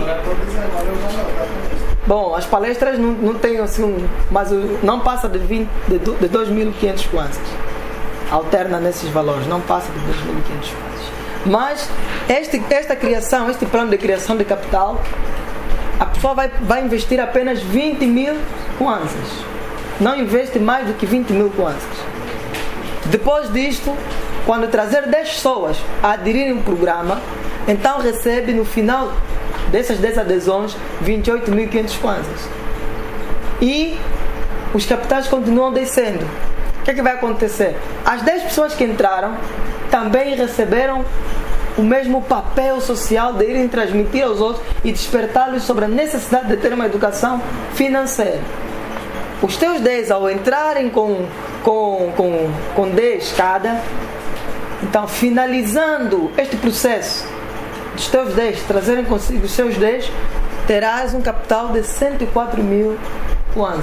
Bom, as palestras não, não têm assim um. Mas não passa de, vinte, de, de dois mil e quinhentos kwanzas. Alterna nesses valores, não passa de dois mil e quinhentos kwanzas. Mas este, esta criação, este plano de criação de capital, a pessoa vai, vai investir apenas vinte mil kwanzas. Não investe mais do que vinte mil kwanzas. Depois disto, quando trazer dez pessoas a aderirem ao programa, então recebe no final dessas dez adesões vinte e oito mil e quinhentos kwanzas. E os capitais continuam descendo. O que é que vai acontecer? As dez pessoas que entraram também receberam o mesmo papel social de irem transmitir aos outros e despertá-los sobre a necessidade de ter uma educação financeira. Os teus dez, ao entrarem com, com, com, com dez cada, então finalizando este processo dos teus dez, trazerem consigo os seus dez, terás um capital de cento e quatro mil kwanzas.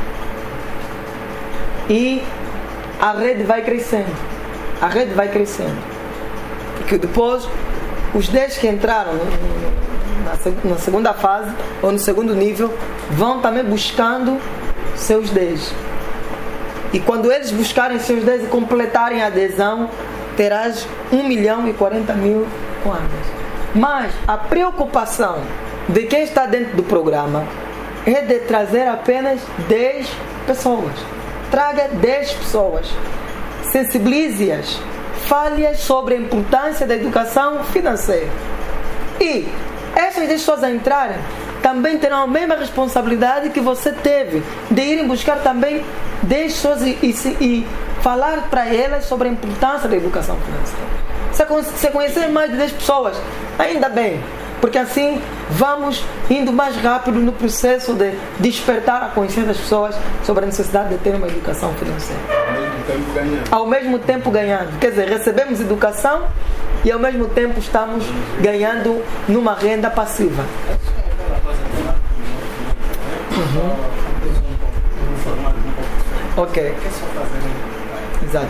E a rede vai crescendo. A rede vai crescendo. Porque depois, os dez que entraram na, na segunda fase, ou no segundo nível, vão também buscando seus dez. E quando eles buscarem seus dez e completarem a adesão, terás um milhão e quarenta mil kwanzas. Mas a preocupação de quem está dentro do programa é de trazer apenas dez pessoas. Traga dez pessoas. Sensibilize-as. Fale-as sobre a importância da educação financeira. E essas dez pessoas a entrarem também terão a mesma responsabilidade que você teve de irem buscar também dez pessoas e, e, e falar para elas sobre a importância da educação financeira. Se, se conhecer mais de dez pessoas, ainda bem, porque assim vamos indo mais rápido no processo de despertar a consciência das pessoas sobre a necessidade de ter uma educação financeira. Tempo ganhando. Ao mesmo tempo ganhando. Quer dizer, recebemos educação e ao mesmo tempo estamos ganhando numa renda passiva. Uhum. Ok. Exato.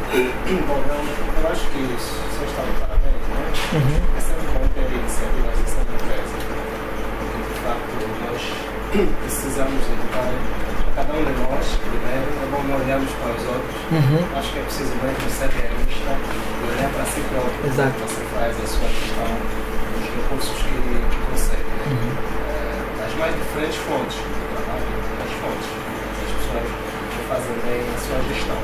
Eu acho que você está de parabéns, né? Uhum. É sempre bom ter iniciativas dessa empresa. Porque, de facto, nós precisamos educar cada um de nós, primeiro, é bom não olharmos para os outros. Uhum. Acho que é preciso mesmo ser realista e olhar para si próprio. Exato. Você faz a sua gestão dos recursos que, que consegue. Uhum. É, as mais diferentes fontes do trabalho, as fontes, as pessoas que fazem bem a sua gestão.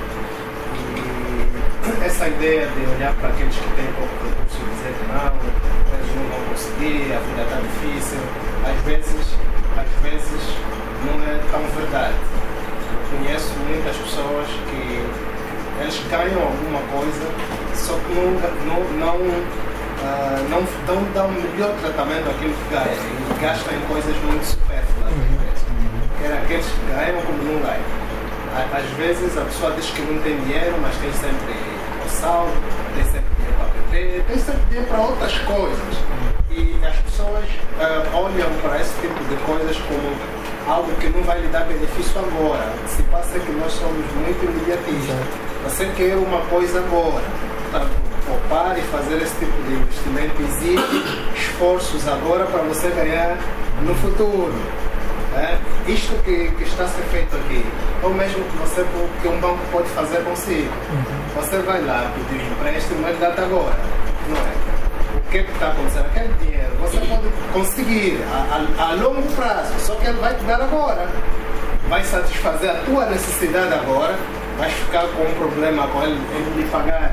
E essa ideia de olhar para aqueles que têm pouco recurso e dizer que não, eles não vão conseguir, a vida está difícil, às vezes, às vezes não é tão verdade. Eu conheço muitas pessoas que eles ganham alguma coisa, só que não, não, não, uh, não dão, dão o melhor tratamento àquilo que ganham e gastam em coisas muito supérfluas. Quer aqueles que ganham como não ganham. Às vezes a pessoa diz que não tem dinheiro, mas tem sempre o saldo, tem sempre dinheiro para beber, tem sempre dinheiro para outras coisas. E as pessoas uh, olham para esse tipo de coisas como algo que não vai lhe dar benefício agora. O que se passa é que nós somos muito imediatistas. Você quer uma coisa agora. Portanto, poupar e fazer esse tipo de investimento exige esforços agora para você ganhar no futuro. É? Isto que, que está a ser feito aqui, ou mesmo que, você, que um banco pode fazer consigo. Você vai lá pedir um empréstimo, ele dá-te agora. Não é? O que é que está acontecendo? Aquele dinheiro você pode conseguir a, a, a longo prazo, só que ele vai te dar agora. Vai satisfazer a tua necessidade agora, vais ficar com um problema com ele em lhe pagar a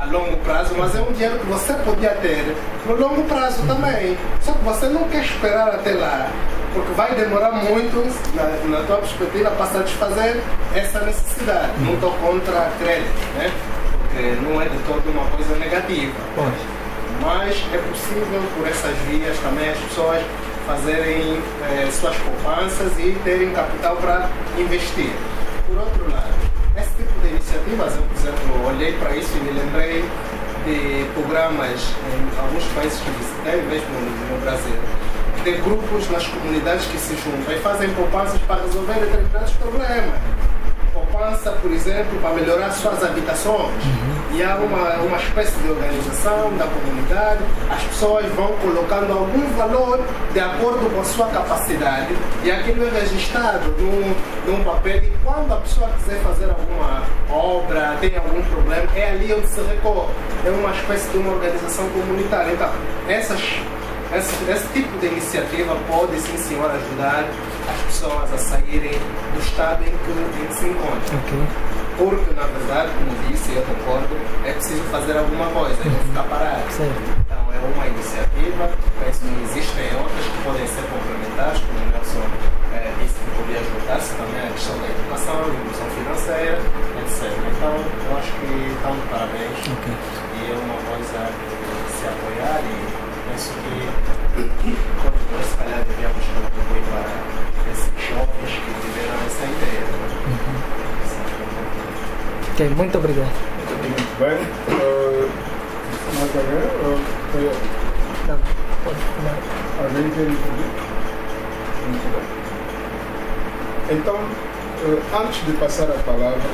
a longo prazo, mas é um dinheiro que você podia ter no longo prazo também. Só que você não quer esperar até lá, porque vai demorar muito, na, na tua perspectiva, para satisfazer essa necessidade. Não estou contra crédito, né? Porque não é de todo uma coisa negativa. Mas é possível, por essas vias, também as pessoas fazerem eh, suas poupanças e terem capital para investir. Por outro lado, esse tipo de iniciativas, eu, por exemplo, olhei para isso e me lembrei de programas em alguns países que visitei, mesmo no, no Brasil, de grupos nas comunidades que se juntam e fazem poupanças para resolver determinados problemas. Poupança, por exemplo, para melhorar suas habitações. Uhum. E há uma, uma espécie de organização da comunidade, as pessoas vão colocando algum valor de acordo com a sua capacidade e aquilo é registrado num, num papel e quando a pessoa quiser fazer alguma obra, tem algum problema, é ali onde se recorre. É uma espécie de uma organização comunitária. Então, essas, esse, esse tipo de iniciativa pode, sim senhor, ajudar as pessoas a saírem do estado em que, em que se encontram. Okay. Porque, na verdade, como disse, eu concordo, é preciso fazer alguma coisa, e não ficar parado. Certo. Então, é uma iniciativa, penso que existem outras que podem ser complementares, como o Nelson é, disse que podia ajudar-se também a questão da educação, a inclusão financeira, etcétera. Então, eu acho que estão de parabéns. Okay. E é uma coisa que se apoiar e penso que todos nós, se calhar, devíamos contribuir para esses jovens que tiveram essa ideia. Uhum. Ok, muito obrigado. Muito bem. Uh, mais alguém? Uh, Não, pode falar. Alguém quer intervir? Muito bem. Então, uh, antes de passar a palavra,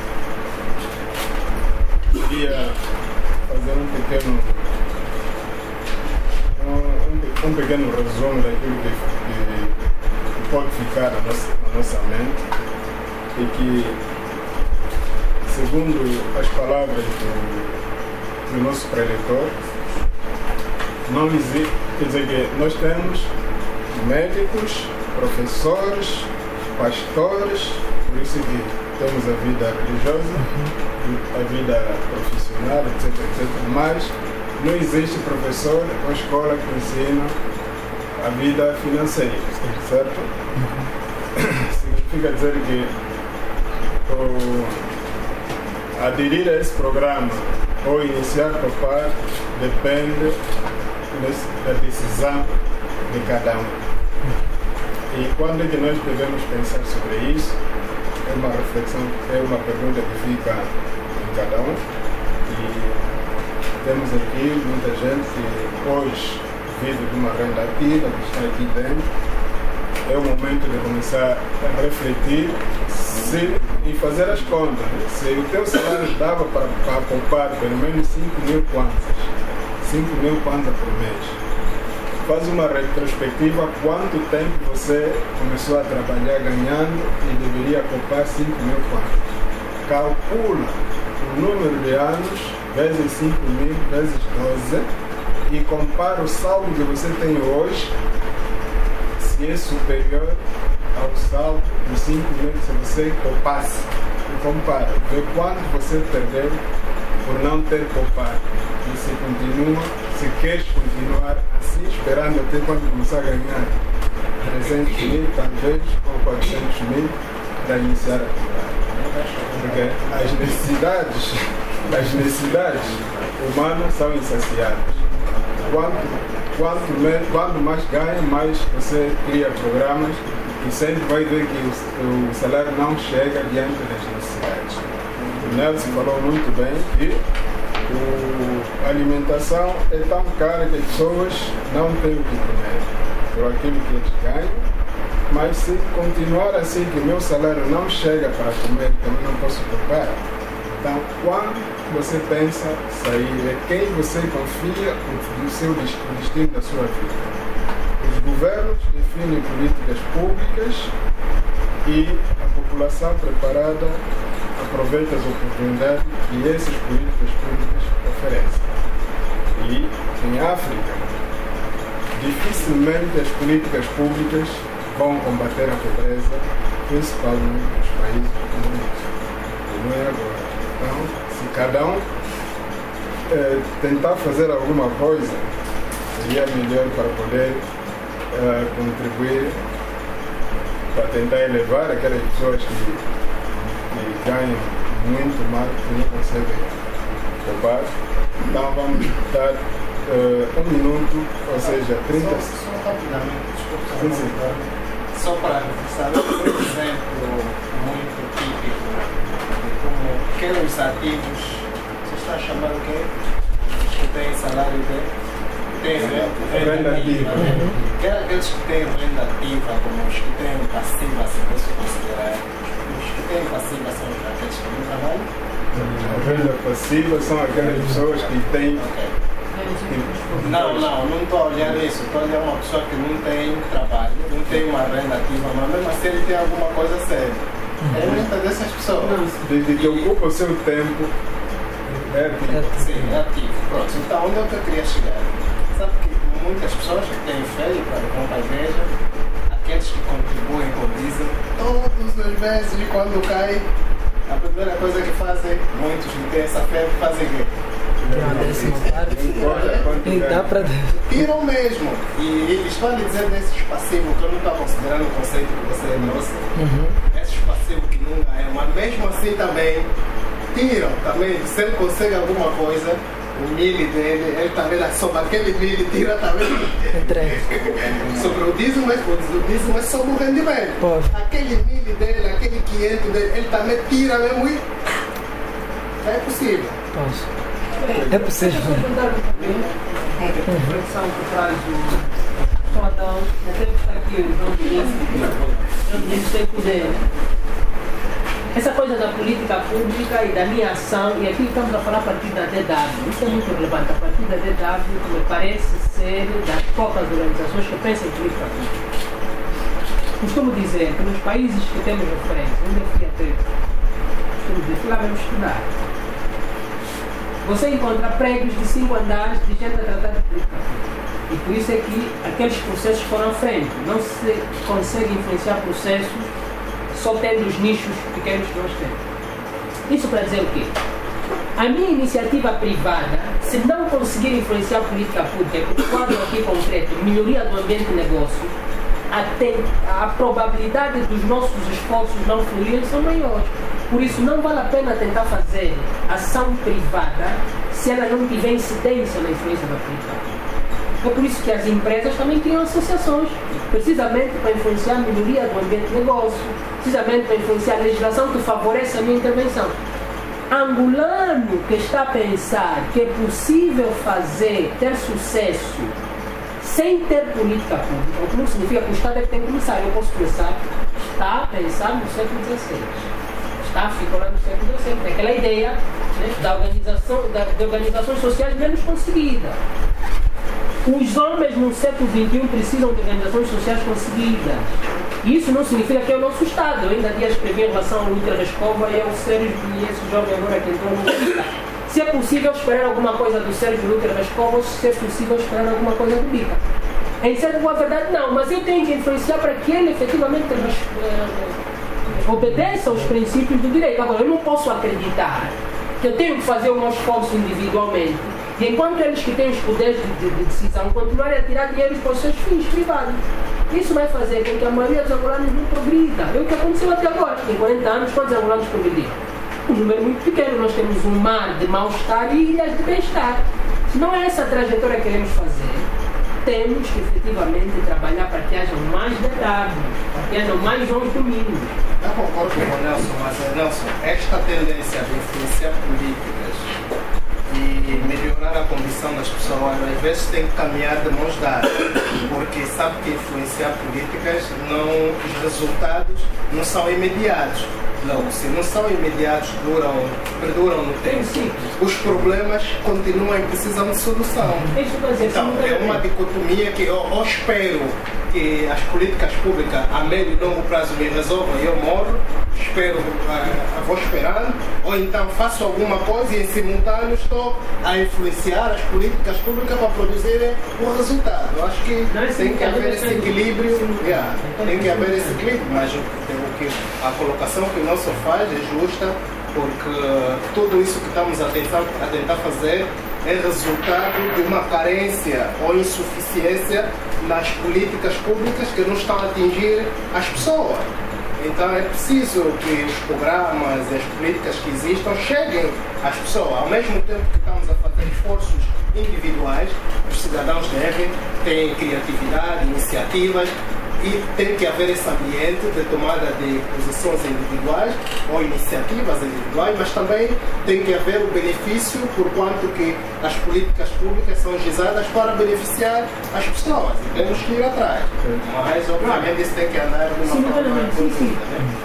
queria fazer um pequeno um, um pequeno resumo daquilo que, que pode ficar na nossa, na nossa mente e que, segundo as palavras do, do nosso preletor, não existe, quer dizer que nós temos médicos, professores, pastores, por isso que temos a vida religiosa, a vida profissional, etc, etcétera. Mas não existe professor ou escola que ensina a vida financeira, certo? Significa dizer que o aderir a esse programa ou iniciar a topar depende da decisão de cada um. E quando é que nós devemos pensar sobre isso? É uma reflexão, é uma pergunta que fica em cada um. E temos aqui muita gente que hoje vive de uma renda ativa, que está aqui dentro. É o momento de começar a refletir se, e fazer as contas. Se o teu salário dava para, para poupar pelo menos cinco mil kwanzas, cinco mil kwanzas por mês, faz uma retrospectiva quanto tempo você começou a trabalhar ganhando e deveria poupar cinco mil kwanzas. Calcula o número de anos vezes cinco mil vezes doze e compara o saldo que você tem hoje, se é superior ao saldo de cinco mil se você poupasse. E compara, vê quanto você perdeu por não ter poupado. E se continua, se queres continuar assim, esperando até quando começar a ganhar trezentos mil, talvez, ou quatrocentos mil, para iniciar a comprar. Porque as necessidades, as necessidades humanas são insaciáveis. Quanto Quanto, quanto mais ganha, mais você cria programas e sempre vai ver que o, o salário não chega diante das necessidades. O Nelson falou muito bem que o, a alimentação é tão cara que as pessoas não têm o que comer por aquilo que eles ganham, mas se continuar assim que o meu salário não chega para comer, também não posso poupar. Então, quando você pensa sair, é quem você confia no seu destino da sua vida. Os governos definem políticas públicas e a população preparada aproveita as oportunidades que essas políticas públicas oferecem. E em África, dificilmente as políticas públicas vão combater a pobreza, principalmente nos países comunistas. E não é agora. Então, se cada um eh, tentar fazer alguma coisa seria melhor para poder eh, contribuir para tentar elevar aquelas pessoas que, que ganham muito mais e não conseguem poupar. Então vamos dar uh, um minuto, ou seja, trinta Só, só rapidamente, desculpa, Sim, sim. só para saber um exemplo muito típico de como aqueles ativos, você está chamando o quê? Que tem salário de tem renda, Renda ativa. né? Que é aqueles que têm renda ativa, como os que têm passiva, se fosse considerar. Os que têm passiva são aqueles que não trabalham. A renda passiva são aquelas pessoas que têm. Ok. Não, não, não estou a olhar isso. Estou a olhar uma pessoa que não tem trabalho, não tem uma renda ativa, mas mesmo assim ele tem alguma coisa séria. É a renda dessas pessoas. de, de que ocupa o seu tempo. É ativo. Sim, é ativo. Pronto, então onde é que eu queria chegar? Sabe que muitas pessoas que têm fé e para vão para a igreja, aqueles que contribuem com o dízimo, todos os meses quando cai, a primeira coisa que fazem, muitos que têm essa fé, fazem o quê? Tirar a décima parte. Não importa quanto E dá ganha. para Deus. Tiram mesmo. E estou a lhe dizer desses passivos, que eu não estou considerando o conceito que você trouxe, Uhum. esses passivos que não ganham, mas mesmo assim também tiram também. Se ele consegue alguma coisa, o milho dele, ele também sobre aquele milho tira também. Entregue. Sobre o dízimo, o dízimo é sobre o rendimento. Pode. Aquele milho dele, aquele quinhentos dele, ele também tira mesmo e é possível. Posso. É possível. Reflexão que traz o Adão, até que está aqui o João Vinícius, João Vinícius tem poder. Essa coisa da política pública e da minha ação, e aqui estamos a falar a partir da D W, isso é muito relevante, a partir da D W, que me parece ser das poucas organizações que pensam em política pública. Costumo dizer que nos países que temos referência, onde eu fui até, costumo dizer que lá vamos estudar. Você encontra prédios de cinco andares de gente a tratar de política pública. E por isso é que aqueles processos foram à frente. Não se consegue influenciar processos só tendo os nichos pequenos que nós temos. Isso para dizer o quê? A minha iniciativa privada, se não conseguir influenciar a política pública, que o quadro aqui concreto, melhoria do ambiente de negócio, a, ten- a probabilidade dos nossos esforços não fluírem são maiores. Por isso, não vale a pena tentar fazer ação privada se ela não tiver incidência na influência da política pública. É por isso que as empresas também criam associações, precisamente para influenciar a melhoria do ambiente de negócio, precisamente para influenciar a legislação que favorece a minha intervenção. Angolano que está a pensar que é possível fazer, ter sucesso sem ter política pública, o que não significa que o Estado é que tem que começar. Eu posso começar, está a pensar no século dezesseis. Está, ficou lá no século dezesseis. Tem aquela ideia, né, da organização, da, de organizações sociais menos conseguidas. Os homens no século vinte e um precisam de organizações sociais conseguidas. E isso não significa que é o nosso Estado. Eu ainda dia escrevi em relação ao Lúcio Rescova e ao Sérgio e esse jovem agora que entrou no Estado. Se é possível esperar alguma coisa do Sérgio Lúcio Rescova ou se é possível esperar alguma coisa do Bica. Em certa boa verdade, não. Mas eu tenho que influenciar para que ele efetivamente eh, obedeça aos princípios do direito. Agora, eu não posso acreditar que eu tenho que fazer o meu esforço individualmente e enquanto eles que têm os poderes de, de, de decisão continuarem a tirar dinheiro para os seus fins privados. Isso vai fazer com que a maioria dos angolanos não progrida. É o que aconteceu até agora. Em quarenta anos, quantos angolanos progrediram? Um número muito pequeno. Nós temos um mar de mal-estar e ilhas de bem-estar. Se não é essa a trajetória que queremos fazer, temos que efetivamente trabalhar para que hajam mais detalhes, para que hajam mais bons domínios. Eu concordo com o Nelson, mas Nelson, esta tendência de influenciar políticas e melhorar a condição das pessoas, às vezes tem que caminhar de mãos dadas, porque sabe que influenciar políticas, não, os resultados não são imediatos. Não, se não são imediatos, duram, perduram no tempo. Sim. Os problemas continuam e precisam de solução. Isso quer dizer, Então, é uma dicotomia que eu, eu espero que as políticas públicas a médio e longo prazo me resolvam e eu morro, espero, uh, vou esperando, ou então faço alguma coisa e em simultâneo estou a influenciar as políticas públicas para produzirem o resultado. Eu acho que Não, sim, tem que haver esse equilíbrio, sim. yeah, tem que haver esse equilíbrio, mas o, o que, a colocação que o Nelson faz é justa, porque tudo isso que estamos a tentar, a tentar fazer é resultado de uma carência ou insuficiência nas políticas públicas que não estão a atingir as pessoas. Então é preciso que os programas e as políticas que existam cheguem às pessoas. Ao mesmo tempo que estamos a fazer esforços individuais, os cidadãos devem ter criatividade, iniciativas, e tem que haver esse ambiente de tomada de posições individuais ou iniciativas individuais, mas também tem que haver o benefício por quanto que as políticas públicas são gizadas para beneficiar as pessoas e temos que ir atrás. Mas obviamente isso tem que andar de uma forma conjunta.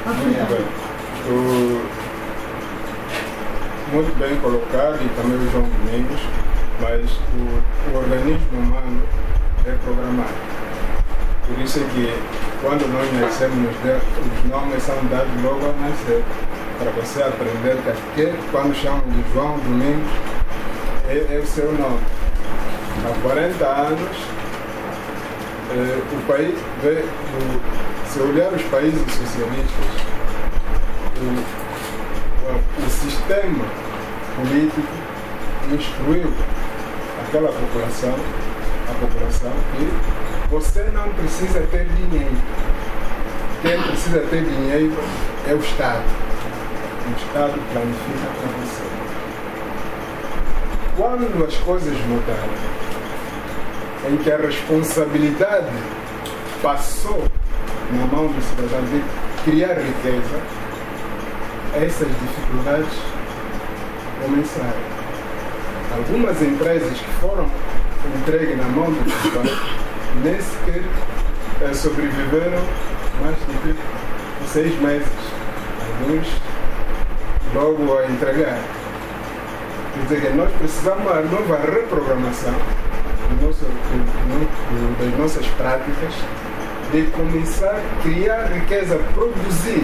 Muito bem colocado, e também o João Domingos, mas o, o organismo humano é programado. Por isso é que quando nós nascemos, os nomes são dados logo ao nascer, para você aprender que quando chamam de João Domingos, é, é o seu nome. Há quarenta anos, é, o país, vê, o, se olhar os países socialistas, o, o, o sistema político instruiu aquela população, a população que você não precisa ter dinheiro. Quem precisa ter dinheiro é o Estado. O Estado planifica para você. Quando as coisas mudaram, em que a responsabilidade passou na mão do cidadão de criar riqueza, essas dificuldades começaram. Algumas empresas que foram entregues na mão do cidadão nem sequer eh, sobreviveram mais de seis meses. Alguns logo a entregar. Quer dizer que nós precisamos de uma nova reprogramação do nosso, do, das nossas práticas, de começar a criar riqueza, produzir.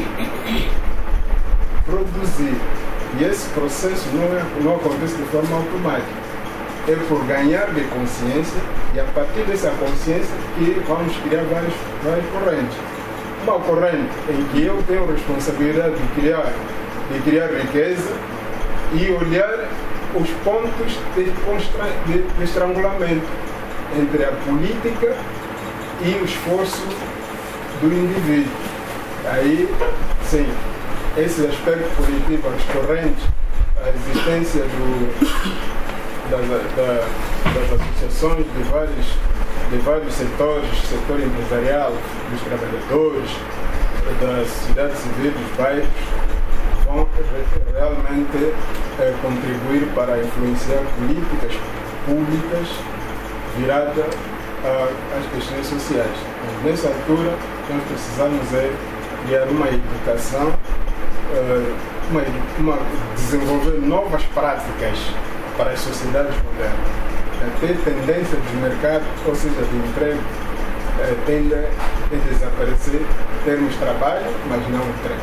Produzir. E esse processo não, é, não acontece de forma automática. É por ganhar de consciência, e a partir dessa consciência que vamos criar várias, várias correntes. Uma corrente em que eu tenho responsabilidade de criar, de criar riqueza e olhar os pontos de, de, de estrangulamento entre a política e o esforço do indivíduo. Aí, sim, esse aspecto positivo, as correntes, a existência do... Das, da, das associações de vários, de vários setores, setor empresarial, dos trabalhadores, da sociedade civil, dos bairros, vão realmente é, contribuir para influenciar políticas públicas viradas às questões sociais. Mas nessa altura, nós precisamos é criar uma educação, é, uma, uma, desenvolver novas práticas para as sociedades modernas. Até tendência dos mercados, ou seja, do emprego, eh, tende a desaparecer. Termos trabalho, mas não emprego.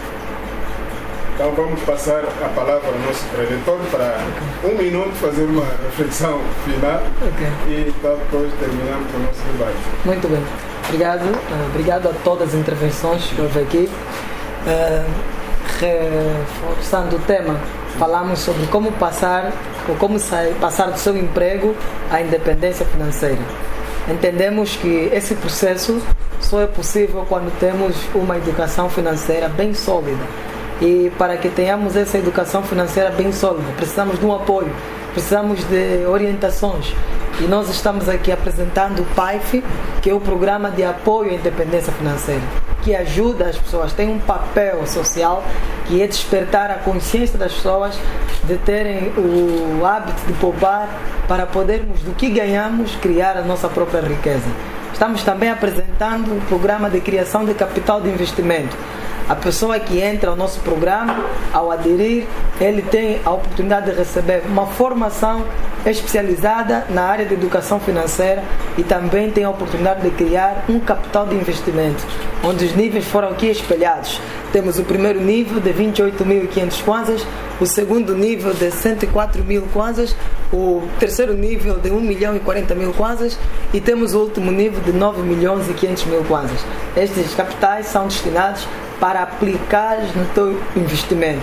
Então vamos passar a palavra ao nosso preletor para um minuto fazer uma reflexão final, okay. E depois terminamos com o nosso debate. Muito bem. Obrigado. Uh, obrigado a todas as intervenções que houve aqui. Uh, reforçando o tema, falamos sobre como passar ou como sair, passar do seu emprego à independência financeira. Entendemos que esse processo só é possível quando temos uma educação financeira bem sólida. E para que tenhamos essa educação financeira bem sólida, precisamos de um apoio, precisamos de orientações. E nós estamos aqui apresentando o P A I F, que é o Programa de Apoio à Independência Financeira, que ajuda as pessoas, tem um papel social que é despertar a consciência das pessoas de terem o hábito de poupar para podermos, do que ganhamos, criar a nossa própria riqueza. Estamos também apresentando o Programa de Criação de Capital de Investimento. A pessoa que entra no nosso programa, ao aderir, ele tem a oportunidade de receber uma formação especializada na área de educação financeira e também tem a oportunidade de criar um capital de investimento, onde os níveis foram aqui espelhados. Temos o primeiro nível de vinte e oito mil e quinhentas kwanzas, o segundo nível de cento e quatro mil kwanzas, o terceiro nível de um milhão e quarenta mil kwanzas e temos o último nível de nove milhões e quinhentos mil kwanzas. Estes capitais são destinados para aplicar no teu investimento.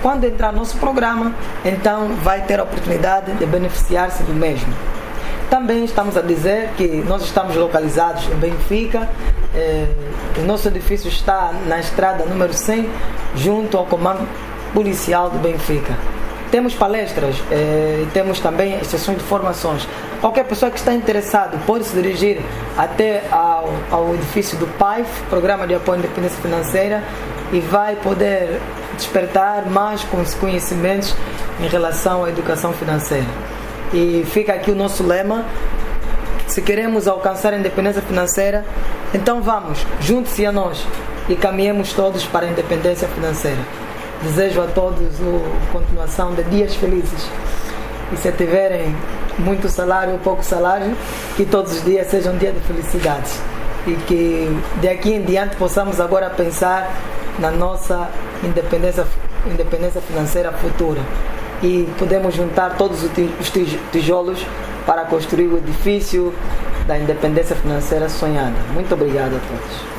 quando entrar no nosso programa, então vai ter a oportunidade de beneficiar-se do mesmo. Também estamos a dizer que nós estamos localizados em Benfica, eh, o nosso edifício está na estrada número cem, junto ao Comando Policial de Benfica. Temos palestras e eh, temos também as sessões de formações. Qualquer pessoa que está interessado pode se dirigir até ao, ao edifício do P A I F, Programa de Apoio à Independência Financeira, e vai poder despertar mais conhecimentos em relação à educação financeira. E fica aqui o nosso lema: se queremos alcançar a independência financeira, então vamos, junte-se a nós e caminhemos todos para a independência financeira. Desejo a todos a continuação de dias felizes. E se tiverem muito salário ou pouco salário, que todos os dias sejam dias de felicidades. E que de aqui em diante possamos agora pensar na nossa independência, independência financeira futura. E podemos juntar todos os tijolos para construir o edifício da independência financeira sonhada. Muito obrigado a todos.